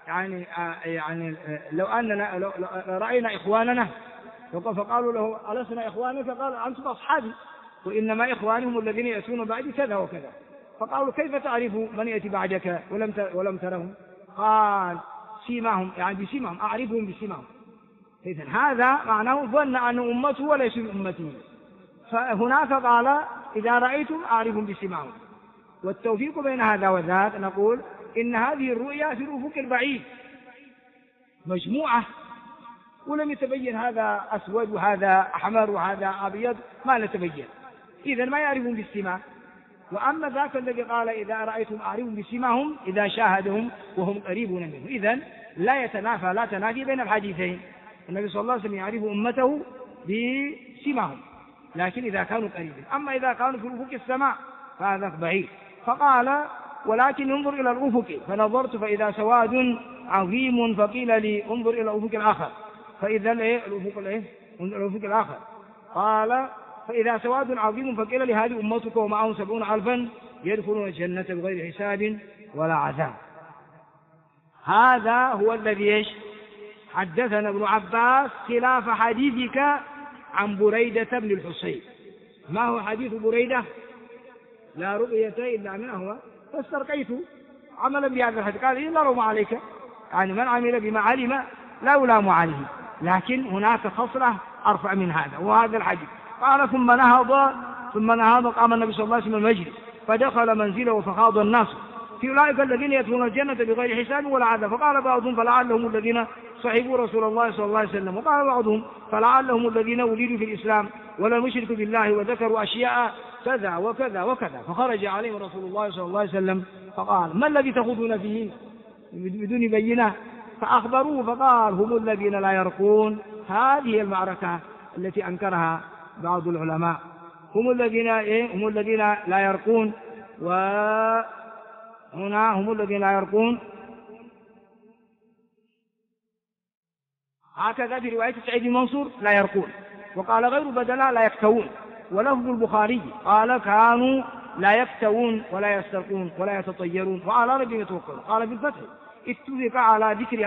يعني لو أننا لو رأينا إخواننا فقالوا له ألسنا إخوانك؟ قال أنتم أصحابي، وإنما إخوانهم الذين يأتون بعد كذا وكذا. فقالوا كيف تعرف من يأتي بعدك ولم ترهم؟ قال سيماهم، يعني بسيماهم، أعرفهم بسيماهم. إذن هذا معناه ظن أن أمته وليس بأمته. فهناك قال إذا رأيتم أعرفهم بسيماهم. والتوفيق بين هذا وذاك نقول إن هذه الرؤيا في الأفق البعيد مجموعة، ولم يتبين هذا أسود وهذا أحمر وهذا أبيض، ما نتبين، إذن ما يعرفون بالسماء. وأما ذاك الذي قال إذا رأيتم أعرفهم بسماهم إذا شاهدهم وهم قريبون منه. إذن لا تنافي بين الحديثين. النبي صلى الله عليه وسلم يعرف أمته بسماهم، لكن إذا كانوا قريبين. أما إذا كانوا في أفق السماء فهذا بعيد. فقال ولكن انظر إلى الأفق، فنظرت فإذا سواد عظيم، فقيل لي انظر إلى الأفق الآخر، فإذا الأفق الآخر. قال فإذا سواد عظيم فقيل لي هذه أمتك ومعهم 70,000 يدخلون الجنة بغير حساب ولا عذاب. هذا هو الذي حدثنا ابن عباس خلاف حديثك عن بريدة بن الحصين. ما هو حديث بريدة؟ لا رؤية إلا من هو فاسترقيت عملا بهذا الحديث. قال إلا لوم عليك، يعني من عمل بما علم لا يلام عليه، لكن هناك خصلة أرفع من هذا وهذا الحديث. قال ثم نهض قام النبي صلى الله عليه وسلم المجلس فدخل منزله فخاض الناس في أولئك الذين يدخلون الجنة بغير حساب ولا عذاب. فقال بعضهم فلعلهم الذين صحبوا رسول الله صلى الله عليه وسلم، وقال بعضهم فلعلهم الذين ولدوا في الإسلام ولم يشركوا بالله وذكروا أشياء كذا وكذا وكذا. فخرج عليهم رسول الله صلى الله عليه وسلم فقال ما الذي تخوضون فيه بدون بينة؟ فأخبروه فقال هم الذين لا يرقون. هذه المعركة التي أنكرها بعض العلماء، هم الذين لا يرقون. وهنا هم الذين لا يرقون هكذا في رواية سعيد بن منصور لا يرقون، وقال غير بدلا لا يكتوون. ولفظ البخاري قال كانوا لا يكتوون ولا يسترقون ولا يتطيرون وعلى ربهم يتوكلون. قال في الفتح اتفق على ذكر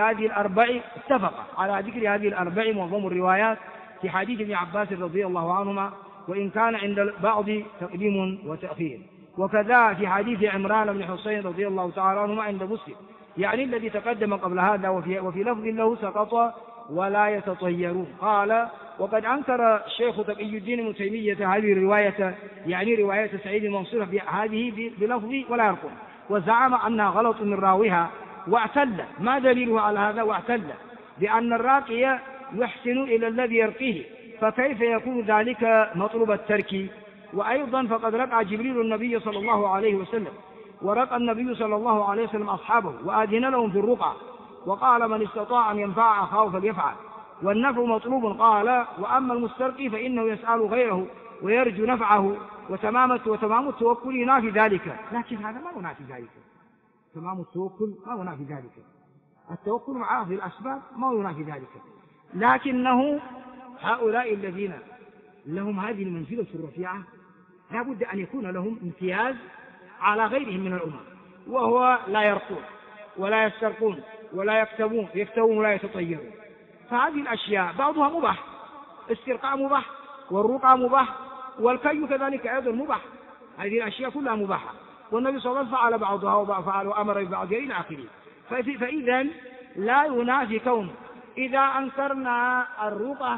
هذه الأربع معظم الروايات في حديث ابن عباس رضي الله عنهما، وإن كان عند البعض تقديم وتأخير. وكذا في حديث عمران بن حسين رضي الله تعالى عنهما عند مسلم، يعني الذي تقدم قبل هذا. وفي لفظ له سقط ولا يتطيرون. قال وقد أنكر الشيخ تقي الدين ابن تيمية هذه الرواية، يعني رواية سعيد المنصور هذه بلفظ ولا يرقون، وزعم أنها غلط من راويها واعتل. ما دليله على هذا؟ واعتل بأن الراقي يحسن إلى الذي يرقيه، فكيف يكون ذلك مطلوب الترك؟ وأيضا فقد رقى جبريل النبي صلى الله عليه وسلم، ورقى النبي صلى الله عليه وسلم أصحابه وآذن لهم في الرقى، وقال من استطاع أن ينفع أخاه فليفعل، والنفع مطلوب. قال وأما المسترقي فإنه يسأل غيره ويرجو نفعه، وتمام التوكل ينافي ذلك. لكن هذا ما ينافي ذلك، تمام التوكل ما ينافي ذلك، التوكل مع أخذ الأسباب ما ينافي ذلك. لكنه هؤلاء الذين لهم هذه المنزلة الرفيعة لا بد أن يكون لهم امتياز على غيرهم من الأمم، وهو لا يرقون ولا يسترقون ولا يكتوون ولا يتطيرون. فهذه الأشياء بعضها مباح، استرقاء مباح، والرقى مباح، والكي كذلك أيضا مباح. هذه الأشياء كلها مباحة، والنبي صلى الله عليه وسلم فعل بعضها وفعل وأمر ببعضها إلى آخره. فإذا لا ينافي كون إذا أنكرنا الرقى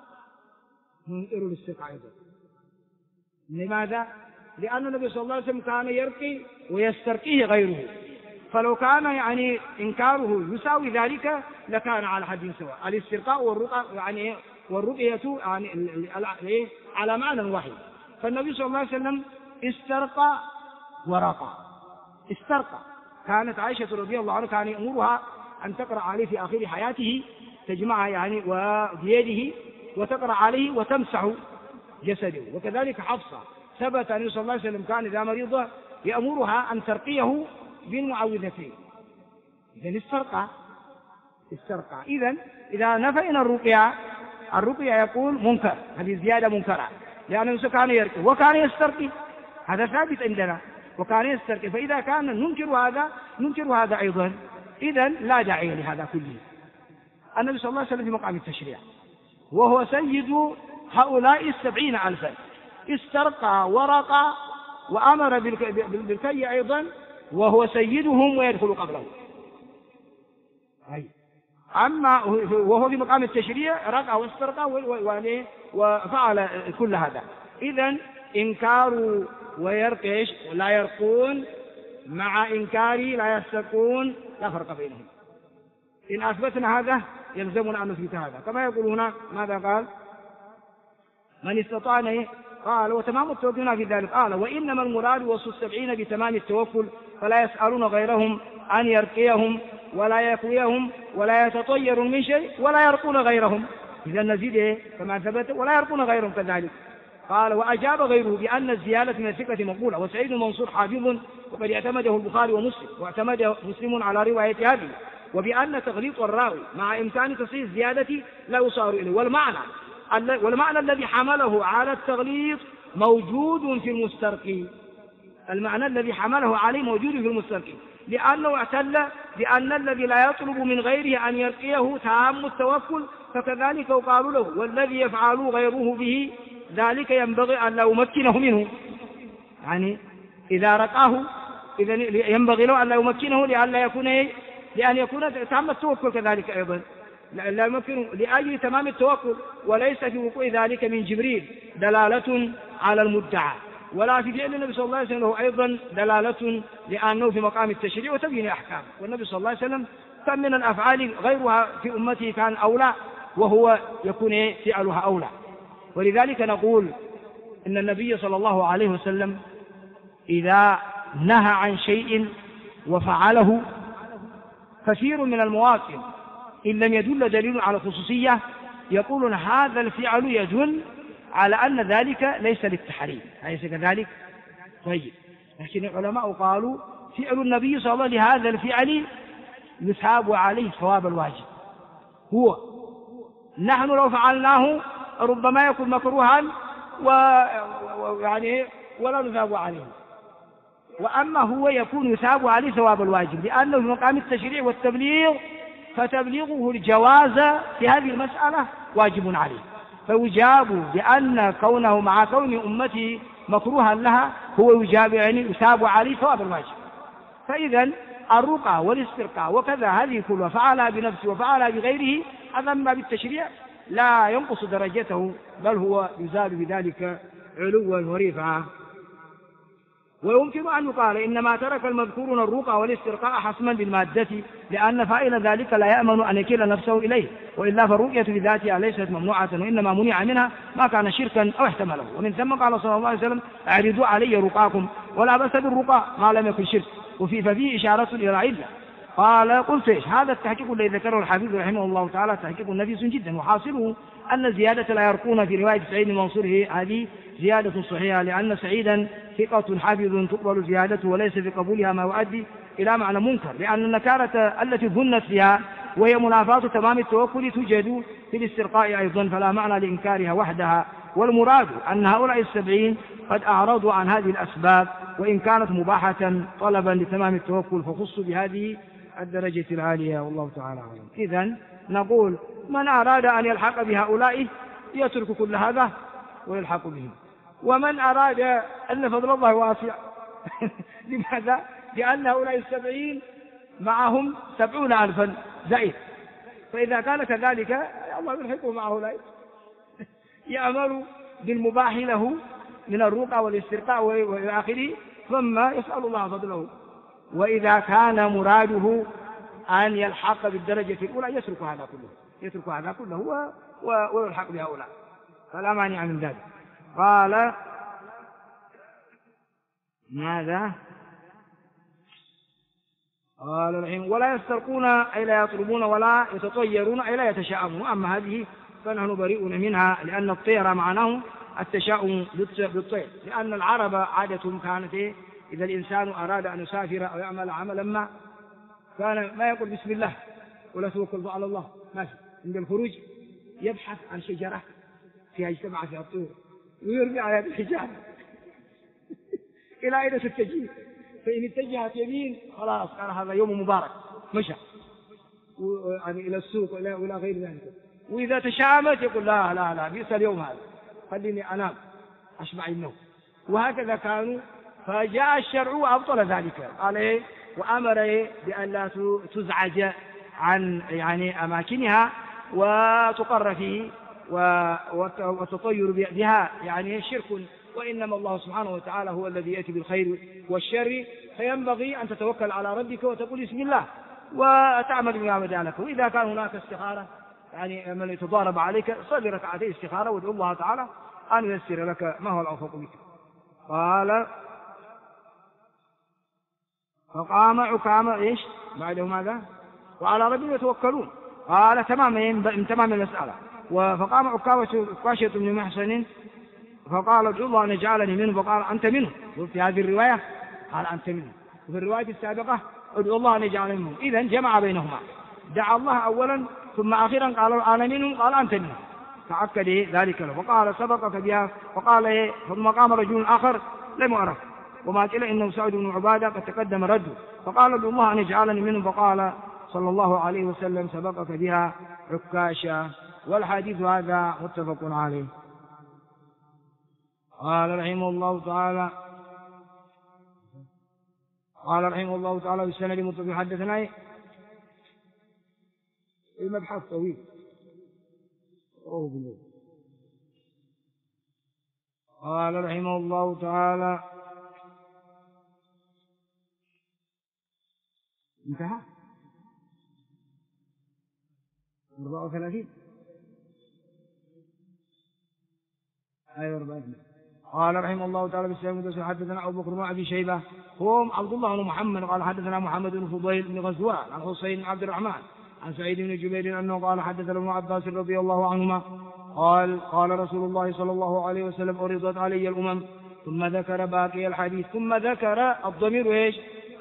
ننكر الاسترقاء أيضا. لماذا؟ لأن النبي صلى الله عليه وسلم كان يرقي ويسترقيه غيره، فلو كان يعني إنكاره يساوي ذلك لكان على حد سواء. الاسترقاء والرقى يعني والرقية يعني على معنى واحد. فالنبي صلى الله عليه وسلم استرقى ورقى. استرقى، كانت عائشة رضي الله عنها كان يأمرها أن تقرأ عليه في آخر حياته، تجمعها يعني وبيده وتقرأ عليه وتمسح جسده. وكذلك حفصة ثبت أن صلى الله عليه وسلم كان إذا مريض يأمرها أن ترقيه بالمعوذتين. إذن استرقى. إذا نفينا الرقية يقول منكر، هذه زيادة منكرة، لأنه كان يرقي وكان يسترقي، هذا ثابت عندنا، وكان يسترقي. فإذا كان ننكر هذا أيضا، إذن لا داعي لهذا كله. النبي صلى الله عليه وسلم في مقام التشريع وهو سيد هؤلاء 70,000 استرقى ورقى وأمر بالكي أيضا وهو سيدهم ويدخل قبله. أما وهو في مقام التشريع رقى واسترقى وفعل كل هذا. إذن إنكار ويرقش لا يرقون مع إنكار لا يسترقون لا فرق بينهم. إن أثبتنا هذا يلزمنا أن نثبت هذا. كما يقول هنا ماذا قال؟ من استطاع قال وتمام التوكل في ذلك. قال وإنما المراد وصف 70 بتمام التوكل فلا يسألون غيرهم أن يرقيهم ولا يكويهم ولا يتطير من شيء ولا يرقون غيرهم. إذا نزيد كما ثبت ولا يرقون غيرهم كذلك. قال وأجاب غيره بأن الزيادة من الثقة مقبولة وسعيد المنصور حافظ وقد اعتمده البخاري ومسلم واعتمد مسلم على رواية هذه وبأن تغليط الراوي مع إمكان تصحيح الزيادة لا يصار إليه. والمعنى الذي حمله على التغليط موجود في المسترقي. المعنى الذي حمله عليه موجود في المسترقي لأنه اعتل بأن الذي لا يطلب من غيره أن يرقيه تام التوكل فكذلك قالوا له والذي يفعل غيره به ذلك ينبغي أن لا يمكنه منه. يعني إذا رقاه إذا ينبغي له أن لا يمكنه لأن يكون تام التوكل كذلك أيضا لا يمكنه لأجل تمام التوكل وليس في وقوع ذلك من جبريل دلالة على المدعى ولا في فعل النبي صلى الله عليه وسلم له أيضا دلالة لأنه في مقام التشريع وتبيين الأحكام. والنبي صلى الله عليه وسلم كم من الأفعال غيرها في أمته كان أولى وهو يكون فعلها أولى. ولذلك نقول إن النبي صلى الله عليه وسلم إذا نهى عن شيء وفعله كثير من المواطن إن لم يدل دليل على خصوصية يقولون هذا الفعل يدل على أن ذلك ليس للتحريم. أليس كذلك؟ طيب لكن العلماء قالوا فعل النبي صلى الله عليه وسلم لهذا الفعل يثاب عليه ثواب الواجب. هو نحن لو فعلناه ربما يكون مكروها ويعني ولا نثاب عليه. وأما هو يكون يثاب عليه ثواب الواجب لأنه في مقام التشريع والتبليغ فتبليغه الجواز في هذه المسألة واجب عليه فيجاب بأن كونه مع كون أمته مكروها لها هو يجاب يعني يثاب عليه ثواب الواجب. فإذا الرقى والاسترقاء وكذا هذه كلها فعلها بنفسه وفعلها بغيره أما بالتشريع لا ينقص درجته بل هو يزاد بذلك علوا ورفعة. ويمكن أن يقال إنما ترك المذكورون الرقى والاسترقاء حسما بالمادة لأن فاعل ذلك لا يأمن أن يكل نفسه إليه وإلا فالرقية بذاتها ليست ممنوعة وإنما منع منها ما كان شركا أو احتمله. ومن ثم قال صلى الله عليه وسلم أعرضوا علي رقاكم ولا بأس بالرقى ما لم يكن شرك ففيه إشارة إلى علة. قال قلت إيش هذا التحقيق الذي ذكره الحافظ رحمه الله تعالى تحقيق نفيس جدا وحاصله أن الزيادة لا يرقون في رواية سعيد المنصور هذه زيادة صحيحة لأن سعيدا ثقة حافظ تقبل زيادته وليس في قبولها ما يؤدي إلى معنى منكر لأن النكارة التي ظنت فيها وهي منافاة تمام التوكل توجد في الاسترقاء أيضا فلا معنى لإنكارها وحدها. والمراد أن هؤلاء 70 قد أعرضوا عن هذه الأسباب وإن كانت مباحة طلبا لتمام التوكل فخصوا بهذه الدرجة العالية والله تعالى أعلم. إذن نقول من أراد أن يلحق بهؤلاء يترك كل هذا ويلحق بهم ومن أراد أن فضل الله واسع لماذا؟ لأن هؤلاء 70 معهم 70,000 زائد فإذا كان كذلك الله يلحقه مع هؤلاء يأمر بالمباح له من الرقى والاسترقاء وآخره ثم يسأل الله فضله. وإذا كان مراده أن يلحق بالدرجة الأولى يترك هذا كله ويلحق بهؤلاء فلا مانع من ذلك. قال ماذا؟ قال رحمه ولا يسترقون أي لا يطلبون ولا يتطيرون أي لا يتشاءمون. أما هذه فنحن بريئون منها لأن الطير معناه التشاؤم بالطير لأن العرب عادتهم كانت إذا الإنسان أراد أن يسافر أو يعمل عملا ما كان ما يقول بسم الله ولا توكل على الله ماشي عند الخروج يبحث عن شجرة فيها اجتمع فيها الطيور ويرمي على الحجارة إلى أين تتجه فإن اتجهت يمين خلاص كان هذا يوم مبارك مشى يعني إلى السوق وإلى غير ذلك. وإذا تشامت يقول لا لا لا بئس اليوم هذا، خليني أنام أشبع النوم. وهكذا كانوا. فجاء الشرع وأبطل ذلك، قال إيه؟ وأمر إيه؟ بأن لا تزعج عن يعني أماكنها وتقر فيه وتطير بها، يعني شرك. وإنما الله سبحانه وتعالى هو الذي يأتي بالخير والشر، فينبغي أن تتوكل على ربك وتقول بسم الله وتعمل بما بدا لك. وإذا كان هناك استخارة يعني من يتضارب عليك، صل ركعتي استخارة وادعو الله تعالى أن ييسر لك ما هو الأوفق بك. قال فقام عكامة إيش بعده ماذا؟ وعلى ربهم يتوكلون. قال تمام المسألة. فقام عكاشة بن محصن فقال ادعو الله أن يجعلني منه، فقال أنت منه. في هذه الرواية قال أنت منه، وفي الرواية السابقة ادعو الله أن يجعلني منه. إذن جمع بينهما، دعا الله أولا ثم أخيرا قال أنا منهم، قال أنت منه، فأكد ذلك له. فقال سبقك بها، فقال ثم قام رجل آخر لم يعرف وما قيل إنه سعد بن عبادة قد تقدم رده، فقال ادعو الله أن يجعلني منهم، فقال صلى الله عليه وسلم سبقك بها عكاشة. والحديث هذا متفق عليه. قال رحمه الله تعالى بالسند متفق. حدثنا المبحث طويل قال رحمه الله تعالى انتهى 34 أيوة 40. قال رحمه الله تعالى بالسلام حدثنا أبو بكر بن أبي شيبة هو عبد الله بن محمد قال حدثنا محمد بن فضيل بن غزوان عن حسين بن عبد الرحمن عن سعيد بن جبير أنه قال حدثنا ابن عباس رضي الله عنهما قال رسول الله صلى الله عليه وسلم عرضت علي الأمم، ثم ذكر باقي الحديث، ثم ذكر الضمير ايش؟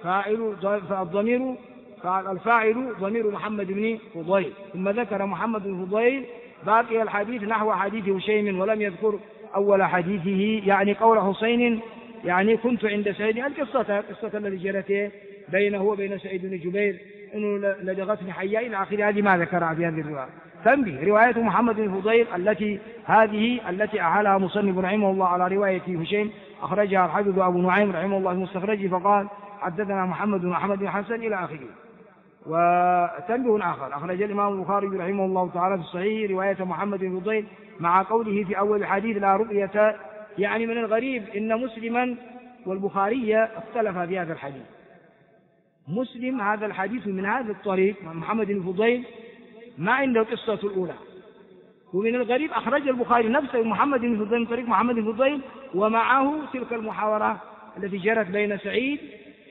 الفاعل ضمير محمد بن فضيل، ثم ذكر محمد بن فضيل باقي الحديث نحو حديث هشيم ولم يذكر أول حديثه، يعني قول حسين يعني كنت عند سعيد، القصة التي جرت بينه وبين سعيد بن جبير انه لدغتني حياء الى اخره، هذه ما ذكرها في هذه الروايه. تنبيه روايه محمد بن فضيل التي اعلها مصنف رحمه الله على روايه هشيم، اخرجها الحافظ ابو نعيم رحمه الله في مستخرجه فقال حدثنا محمد بن احمد بن حسن الى اخره. وتنبيه اخر اخرج الامام البخاري رحمه الله تعالى في الصحيح روايه محمد بن فضيل مع قوله في اول الحديث لا رؤيه، يعني من الغريب ان مسلما والبخاري اختلفا في هذا الحديث. مسلم هذا الحديث من هذا الطريق محمد بن فضيل ما عنده قصة الأولى، ومن الغريب أخرج البخاري نفسه محمد بن فضيل من طريق محمد بن فضيل ومعه تلك المحاورة التي جرت بين سعيد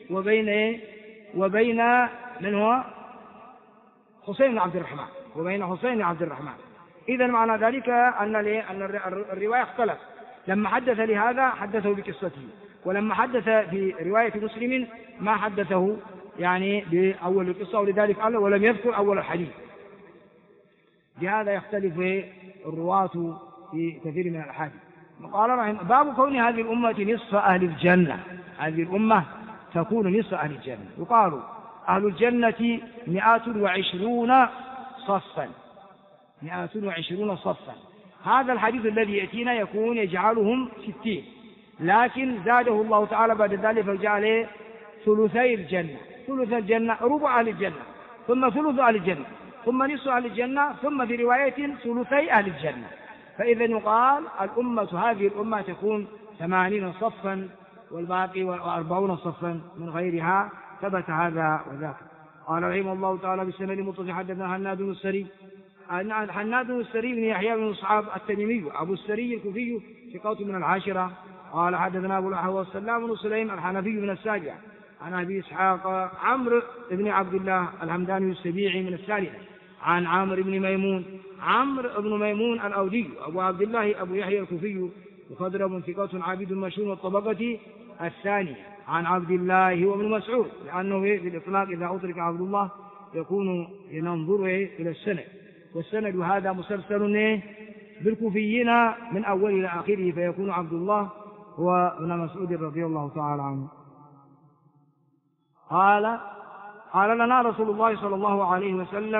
وبين من هو حسين بن عبد الرحمن إذا معنى ذلك أن الرواية اختلف، لما حدث لهذا حدثه بقصته، ولما حدث في رواية مسلم ما حدثه يعني بأول القصة، ولذلك قال ولم يذكر أول الحديث. بهذا يختلف الرواة في كثير من الأحاديث. قال رحمه باب كون هذه الأمة نصف أهل الجنة، هذه الأمة تكون نصف أهل الجنة. يقال أهل الجنة 120 صفا، 120 صفا. هذا الحديث الذي يأتينا يكون يجعلهم 60، لكن زاده الله تعالى بعد ذلك فجعل ثلثي الجنة، ثلث الجنة ربع أهل الجنة، ثم ثلث أهل الجنة، ثم نصف أهل الجنة، ثم في رواية ثلثي أهل الجنة. فإذا يقال هذه الأمة تكون 80 صفا والباقي 40 صفا من غيرها. ثبت هذا وذاك. قال رحمه الله تعالى بالسند متصل حدثنا حناد بن السري بن يحيى بن اصحاب التميمي ابو السري الكوفي ثقة من العاشرة. قال حدثنا ابو الاحوص سلام بن سليم الحنفي من السابعة عن ابي اسحاق عمرو بن عبد الله الحمداني السبيعي من الثالثة عن عمرو بن ميمون الاودي ابو عبد الله ابو يحيى الكوفي مخضرم ثقة عابد مشهور والطبقة الثانية عن عبد الله وابن مسعود، لأنه في الإطلاق إذا أطلق عبد الله يكون ينظر إلى السند، والسند هذا مسلسل بالكوفيين من أول إلى آخره، فيكون عبد الله هو ابن مسعود رضي الله تعالى عنه. قال لنا رسول الله صلى الله عليه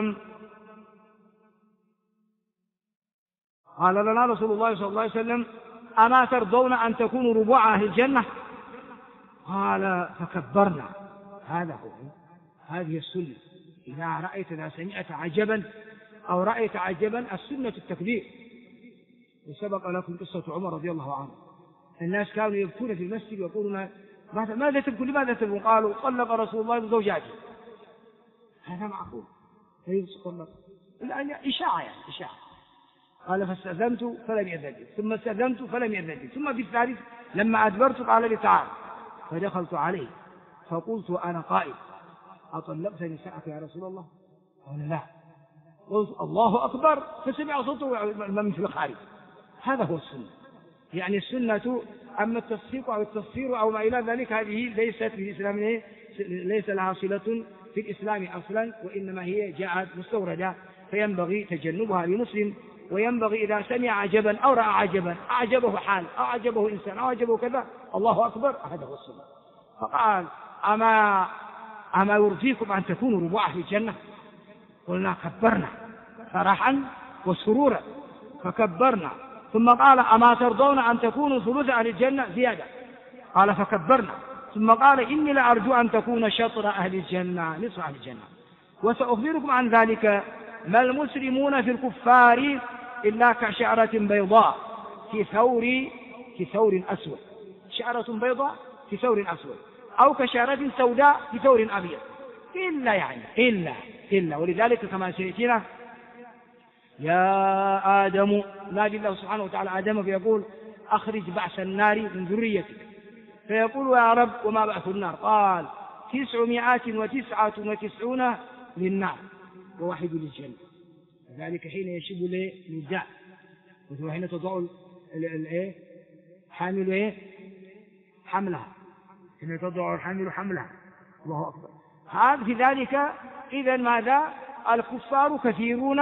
وسلم أما ترضون أن تكونوا ربوع أهل الجنة؟ قال فكبرنا. هذه السنة. إذا سمعت عجبا أو رأيت عجبا السنة التكبير. وسبق لكم قصة عمر رضي الله عنه، الناس كانوا يبكون في المسجد ويقولون ماذا تبكون لماذا تبكون؟ قالوا طلق رسول الله بزوجاته. هذا معقول طلق الآن إشاعة قال فاستأذنت فلم يأذن لي، ثم استأذنت فلم يأذن لي، ثم في الثالث لما أدبرت قال لي تعال، فدخلت عليه فقلت أنا قائل أطلقت نساءك يا رسول الله؟ قال لا. قلت الله أكبر، فسمع صوته من في الخارج. هذا هو السنة. يعني السنة أما التصفيق أو التصفير أو ما إلى ذلك هذه ليست في الإسلام، ليس لها صلة في الإسلام أصلا، وإنما هي جاءت مستوردة، فينبغي تجنبها لمسلم. وينبغي إذا سمع عجبا أو رأى عجبا، أعجبه حال أو أعجبه إنسان أو أعجبه كذا، الله أكبر، هذا هو السنة. فقال أما يرضيكم أن تكونوا ربوع أهل الجنة؟ قلنا كبرنا فرحا وسرورا فكبرنا. ثم قال أما ترضون أن تكونوا ثلث أهل الجنة؟ زيادة. قال فكبرنا. ثم قال إني لأرجو أن تكون شطر أهل الجنة، نصف أهل الجنة. وسأخبركم عن ذلك، ما المسلمون في الكفار إلا كشعرة بيضاء في ثور أسود، شعرة بيضاء في ثور أسود، أو كشعرة سوداء في ثور أبيض، إلا ولذلك كما سيأتينا يا آدم، نادي الله سبحانه وتعالى آدم فيقول أخرج بعث النار من ذريتك، فيقول يا رب وما بعث النار؟ قال 999 للنار وواحد للجنة. ذلك حين يشب للداء، وحين تضع حامل حملها، حين تضع الحامل حملها، الله أكبر. هذا في ذلك. إذن ماذا؟ الكفار كثيرون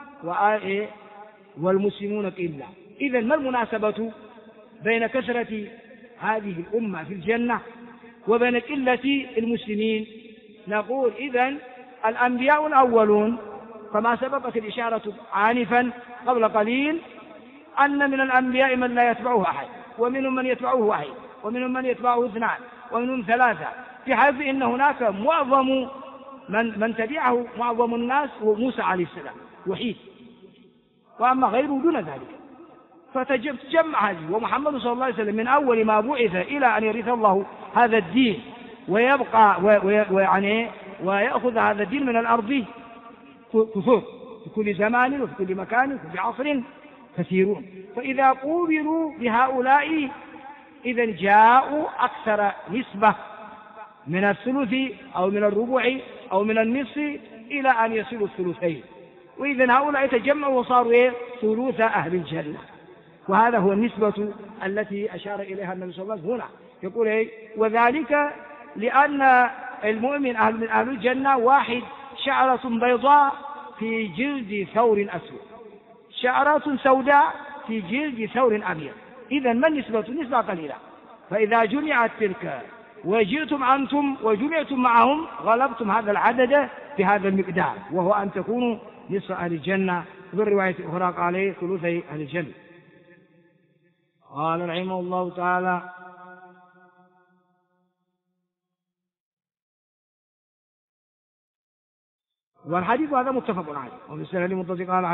والمسلمون قلة. إذن ما المناسبة بين كثرة هذه الأمة في الجنة وبين قلة المسلمين؟ نقول إذن الأنبياء الأولون كما سبقت الإشارة عنفا قبل قليل، أن من الأنبياء من لا يتبعه أحد، ومنهم من يتبعه واحد، ومنهم من يتبعه 2، ومنهم 3، بحيث إن هناك معظم من تبعه معظم الناس هو موسى عليه السلام وحيد، وأما غيره دون ذلك. فتجمع هذه، ومحمد صلى الله عليه وسلم من أول ما بعث إلى أن يرث الله هذا الدين ويبقى ويأخذ هذا الدين من الأرض كثور في كل زمان وفي كل مكان وفي كل عصر كثيرون. فإذا قوبلوا بهؤلاء إذن جاءوا أكثر نسبة من الثلث أو من الربع أو من النصف إلى أن يصلوا الثلثين، وإذن هؤلاء تجمعوا وصاروا ثلث أهل الجنة. وهذا هو النسبة التي أشار إليها النبي صلى الله عليه وسلم هنا. يقول وذلك لأن المؤمن أهل الجنة واحد شعرة بيضاء في جلد ثور أسود، شعرة سوداء في جلد ثور أبيض. إذن ما النسبة؟ نسبة قليلة. فإذا جمعت تلك وجئتم أنتم وجمعتم معهم غلبتم هذا العدد بهذا المقدار، وهو أن تكونوا نصف أهل الجنة. بالرواية الأخرى قال ثلثي أهل الجنة. قال رحمه الله تعالى والحديث هذا متفق عليه. وفي السنة المتصل قال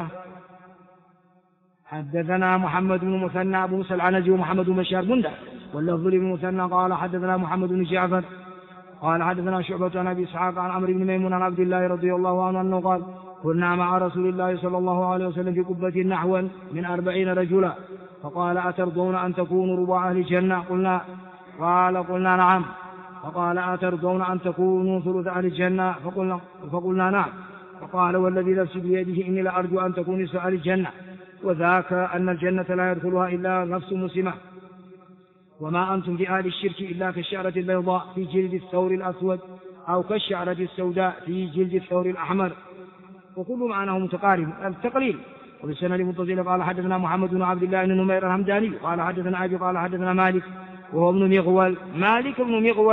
حدثنا محمد بن مثنى أبو موسى العنزي ومحمد بن بشار بندر، واللفظ لابن مثنى قال حدثنا محمد بن جعفر قال حدثنا شعبة عن أبي إسحاق عن عمرو بن ميمون عن عبد الله رضي الله عنه أنه قال كنا مع رسول الله صلى الله عليه وسلم في قبة نحوا من 40 رجلا، فقال أترضون أن تكونوا ربع أهل الجنة؟ قلنا نعم. فقال أترضون أن تكونوا ثلث أهل الجنة؟ فقلنا نعم. فقال والذي نفسي بيده إني لأرجو أن تكون نصف أهل الجنة، وذاك أن الجنة لا يدخلها إلا نفس مسلمة، وما أنتم بأهل الشرك إلا كالشعرة البيضاء في جلد الثور الأسود، أو كالشعرة السوداء في جلد الثور الأحمر، وكل معناه متقارب التقليل. وبالسنة المتصل قال حدثنا محمد بن عبد الله بن نمير الهمداني قال حدثنا أبي قال حدثنا مالك وهو ابن مغول. مالك بن مغول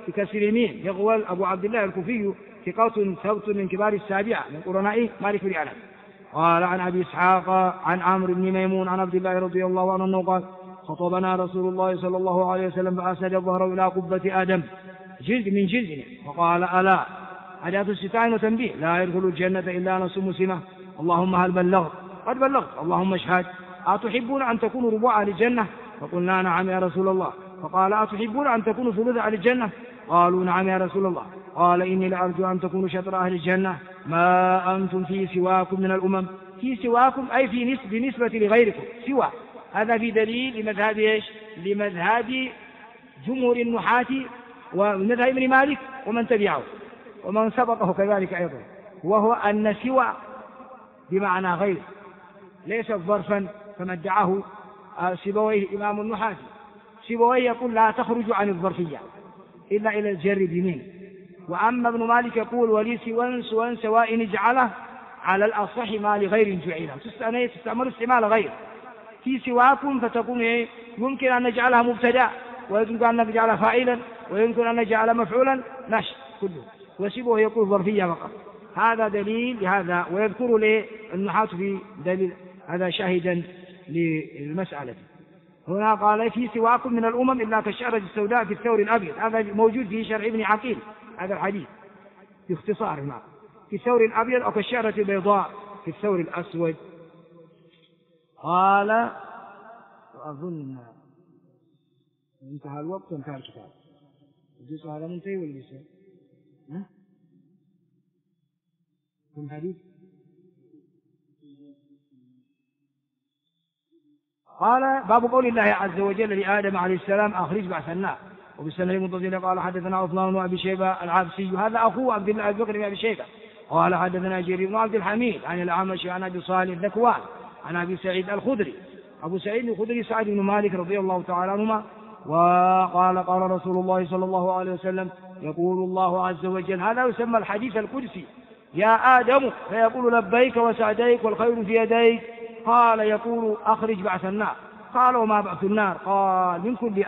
بكسر اليمين. يغول أبو عبد الله الكوفي ثقة ثبت من كبار السابعة من قرناء مالك بن أنس. قال عن أبي إسحاق عن عمرو بن ميمون عن عبد الله رضي الله عنه أنه قال خطبنا رسول الله صلى الله عليه وسلم فأسند الظهر إلى قبة آدم جلد من جلدنا فقال ألا أداة استتاع وتنبيه لا يدخل الجنة إلا نفس مسلمة اللهم هل بلغت قد بلغت اللهم اشهد أتحبون أن تكونوا ربع أهل الجنة فقلنا نعم يا رسول الله فقال أتحبون أن تكونوا ثلث أهل الجنة قالوا نعم يا رسول الله قال إني لأرجو أن تكونوا شطر أهل الجنة ما أنتم في سواكم من الأمم في سواكم أي في بالنسبة لغيركم سوى. هذا في دليل لمذهب إيش؟ لمذهب جمهور النحاة ومذهب ابن مالك ومن تبعه ومن سبقه كذلك أيضا وهو أن سوى بمعنى غير ليس ظرفا كما ادعاه سيبويه إمام النحاة. سيبويه يقول لا تخرج عن الظرفية إلا إلى الجر بمن. وأما ابن مالك يقول ولي سوى سواء اجعله على الأصح ما لغير جعله تستعمل استعمال غير في سواكم فتكون يمكن أن نجعلها مبتدأ ويمكن أن نجعلها فاعلا ويمكن أن نجعل مفعولا نشر كله وسيبه يقول ظرفية فقط. هذا دليل لهذا ويذكر للنحاة في دليل هذا شاهدا للمسألة. هنا قال في سواكم من الأمم إلا كالشعرة السوداء في الثور الأبيض. هذا موجود في شرح ابن عقيل هذا الحديث باختصار هنا في الثور الأبيض أو كالشعرة البيضاء في الثور الأسود. قال وأظن انتهى الوقت وانتهى الكتاب الجزء هذا منتهي ولا لسه؟ كم حديث؟ قال باب قول الله عز وجل لآدم عليه السلام أخرج بعثناه. وبالسنة المتصلة قال حدثنا عثمان وأبي شيبة العبسي هذا أخوه عبد الله بن أبي شيبة قال حدثنا جرير بن عبد الحميد عن الأعمش عن أبي صالح الذكوان عن أبي سعيد الخدري. أبو سعيد الخدري سعد بن مالك رضي الله تعالى عنهما وقال قال رسول الله صلى الله عليه وسلم يقول الله عز وجل هذا يسمى الحديث القدسي يا آدم فيقول لبيك وسعديك والخير في يديك. قال يقول أخرج بعث النار. قال وما بعث النار؟ قال من كل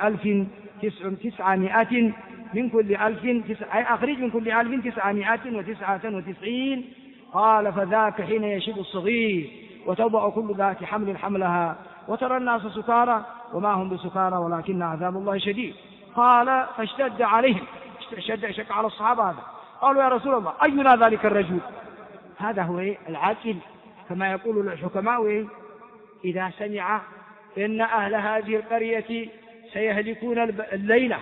1900 من كل 1000 أي أخرج من كل 1999. قال فذاك حين يشب الصغير وتضع كل ذات حمل حملها وترى الناس سكارى وما هم بسكارى ولكن عذاب الله شديد. قال فاشتد عليهم شك على الصحابة هذا قالوا يا رسول الله أينا ذلك الرجل؟ هذا هو العاقل كما يقول الحكماء إذا سمع إن أهل هذه القرية سيهلكون الليلة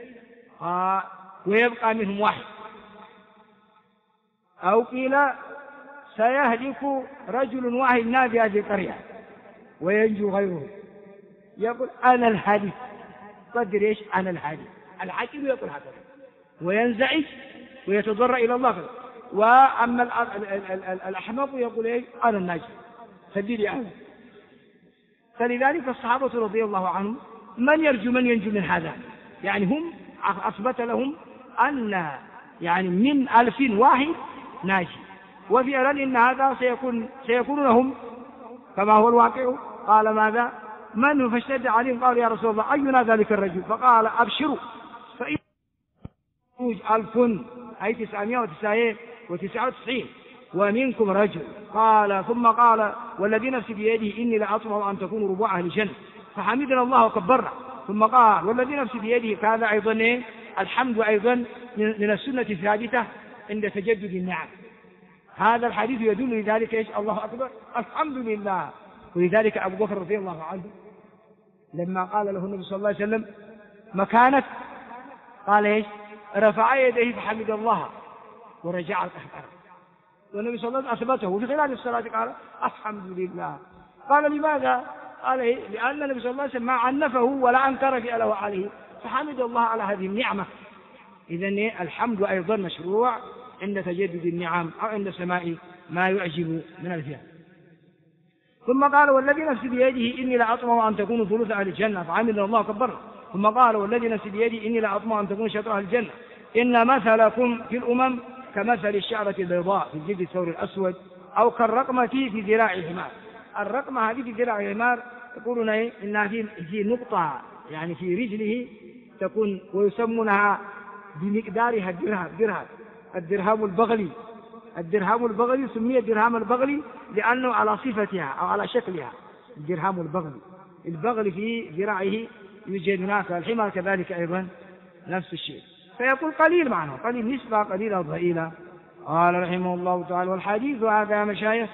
ويبقى منهم واحد أو قيل سيهلك رجل واحد نادي هذه القرية وينجو غيره يقول أنا الحادث قدر إيش أنا الحادث. العاقل يقول هكذا وينزعج ويتضرع إلى الله. وأما الأحمق يقول إيه أنا الناجي سديدي أنا. فلذلك الصحابة رضي الله عنهم من يرجو من ينجو من هذا يعني هم أثبت لهم أن يعني من 1000 واحد ناجي وفعلا إن هذا سيكون لهم كما هو الواقع. قال ماذا من فاشتد عليهم قال يا رسول الله أينا ذلك الرجل؟ فقال أبشروا فإن 1000 أي 999 ومنكم رجل. قال ثم قال والذي نفسي بيده إني لأطمع أن تكونوا ربع أهل الجنة فحمدنا الله وكبرنا. ثم قال والذي نفسي بيده. هذا أيضا الحمد أيضا من السنة الثابتة عند تجدد النعم. هذا الحديث يدل لذلك إيش الله أكبر الحمد لله. ولذلك أبو بكر رضي الله عنه لما قال له النبي صلى الله عليه وسلم مكانك قال إيش رفع يديه فحمد الله ورجع القهقرة. والنبي صلى الله عليه وسلم أثبته وفي خلال الصلاة قال الحمد لله. قال لماذا؟ قال لأن النبي صلى الله عليه وسلم ما عنفه ولا أنكر فعله عليه فحمد الله على هذه النعمة. إذن الحمد أيضا مشروع عند تجدد النعم أو عند سماء ما يعجب من الفعل. ثم قال والذي نفسي بيده إني لأطمع أن تكونوا ثلث أهل الجنة فحمد الله وكبره. ثم قال والذي نفسي بيده إني لأطمع أن تكونوا شطر أهل الجنة إن مثلكم في الأمم كمثل الشعرة البيضاء في الجلد الثور الأسود أو كالرقمة في ذراع الحمار. الرقمة هذه في ذراع الحمار يقولون إنها في نقطة يعني في رجله تكون ويسمونها بمقدارها الدرهم البغلي سمي الدرهم البغلي لأنه على صفتها أو على شكلها. الدرهم البغلي في ذراعه يوجد هناك، الحمار كذلك أيضا نفس الشيء. فيقول قليل معنى قليل، نسبة قليلة ضئيلة. قال رحمه الله تعالى: والحديث هذا مشايخ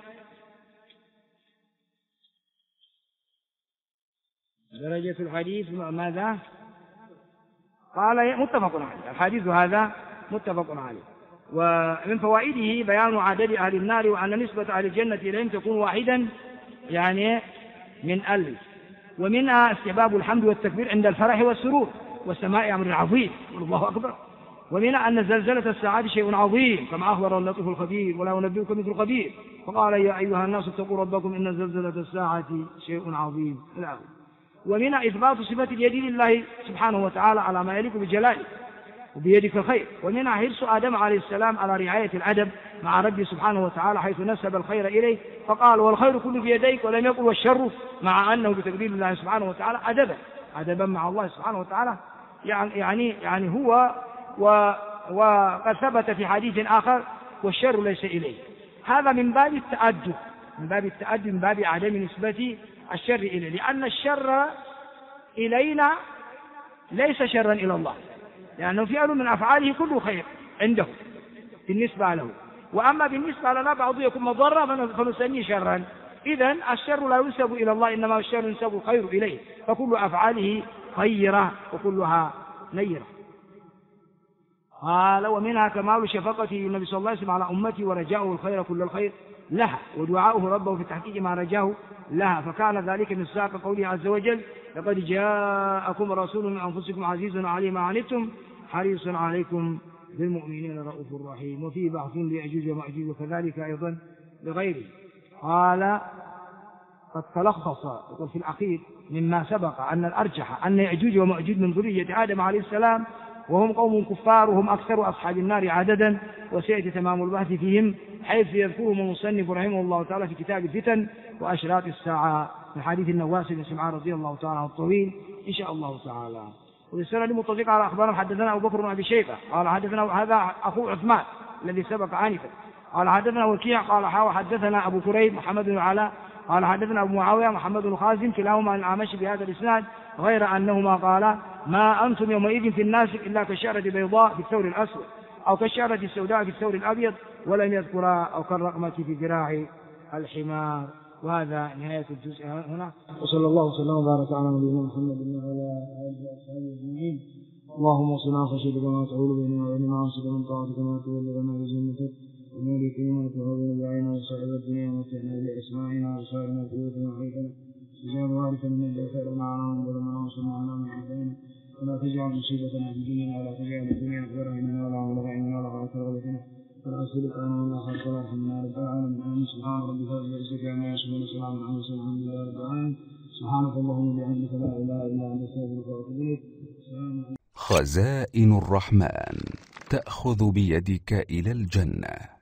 درجة الحديث ماذا؟ قال متفق عليه. الحديث هذا متفق عليه. ومن فوائده بيان عدد أهل النار، وأن نسبة أهل الجنة إليهم تكون واحدا يعني من 1000. ومنها استحباب الحمد والتكبير عند الفرح والسرور والسماء أمر عظيم، الله أكبر. ومنها أن زلزلة الساعات شيء عظيم كما أخبر اللطيف الخبير: ولا ينبئكم مثل خبير. فقال: يا أيها الناس اتقوا ربكم إن زلزلة الساعة شيء عظيم. ومنها إثبات صفة اليد لله سبحانه وتعالى على ما يليق بجلاله وبيدك الخير. ومنها حرص آدم عليه السلام على رعاية الأدب مع ربه سبحانه وتعالى حيث نسب الخير إليه فقال: والخير كله بيديك، ولم يقل والشر، مع أنه بتقدير الله سبحانه وتعالى أدبا مع الله سبحانه وتعالى يعني هو وقد ثبت في حديث آخر: والشر ليس إليه. هذا من باب التأدب، من باب عدم نسبة الشر إليه، لأن الشر إلينا ليس شرا إلى الله، لأنه فعل من أفعاله كله خير عنده بالنسبة له. وأما بالنسبة لنا بعض يكون مضرة فنسميه شرا. إذن الشر لا ينسب إلى الله، إنما الشر ينسب الخير إليه، فكل أفعاله خيرة وكلها نيرة. قال: ومنها كمال شفقته النبي صلى الله عليه وسلم على أمته ورجاؤه الخير كل الخير لها، ودعاؤه ربه في تحقيق ما رجاه لها، فكان ذلك من ساق قوله عز وجل: لقد جاءكم رسول من أنفسكم عزيز عليه ما عنتم حريص عليكم بالمؤمنين رؤوف رحيم. وفيه بحث ليأجوج ومأجوج وكذلك أيضا لغيره. قال: قد تلخص في الأخير مما سبق أن الأرجح أن يأجوج ومأجوج من ذرية آدم عليه السلام، وهم قوم كفار، وهم أكثر أصحاب النار عددا، وسيأتي تمام البحث فيهم حيث يذكرهم المصنف رحمه الله تعالى في كتاب الفتن وأشراط الساعة من حديث النواس بن سمعان رضي الله تعالى عنه الطويل إن شاء الله تعالى. والسند متفق على أخبارنا. حدثنا أبو بكر بن أبي شيبة قال حدثنا، هذا أخو عثمان الذي سبق عنفا، قال حدثنا وكيع قال حدثنا أبو كريب محمد بن علاء قال حدثنا أبو معاوية محمد بن خازم كلاهما عن الأعمش بهذا الإسناد، غير أنهما قال: ما أنتم يومئذ في الناس إلا كالشعرة البيضاء في الثور الأسود أو كالشعرة السوداء في الثور الأبيض، ولم يذكر أو كالرقمة في ذراع الحمار. وهذا نهاية الجزء هنا. وصلى الله وسلم وبارك على نبينا محمد وعلى آله وصحبه أجمعين. اللهم صل خشيتك ما تعول بيننا وبين معاصيك، من طاعتك ما تبلغنا بجنتك، ونورك ما تهون بعيننا وصائب الدنيا، ومتعنا بأسماعنا وأبصارنا وقوتنا وحياتنا، وجعل وارثا منا خيرنا على من ظلمنا وانصرنا على من عادانا، ولا تجعل مصيبتنا في ديننا، ولا تجعل الدنيا أكبر همنا ولا مبلغ علمنا ولا غاية رغبتنا، ولا أسألك أن ولا خلق ولا رحمنا رب العالمين. آمين. سبحان ربك رب العزة عما يصفون وسلام على المرسلين والحمد لله رب العالمين. سبحانك اللهم وبحمدك لا إله إلا أنت أستغفرك وأتوب إليك. خزائن الرحمن تأخذ بيدك إلى الجنة.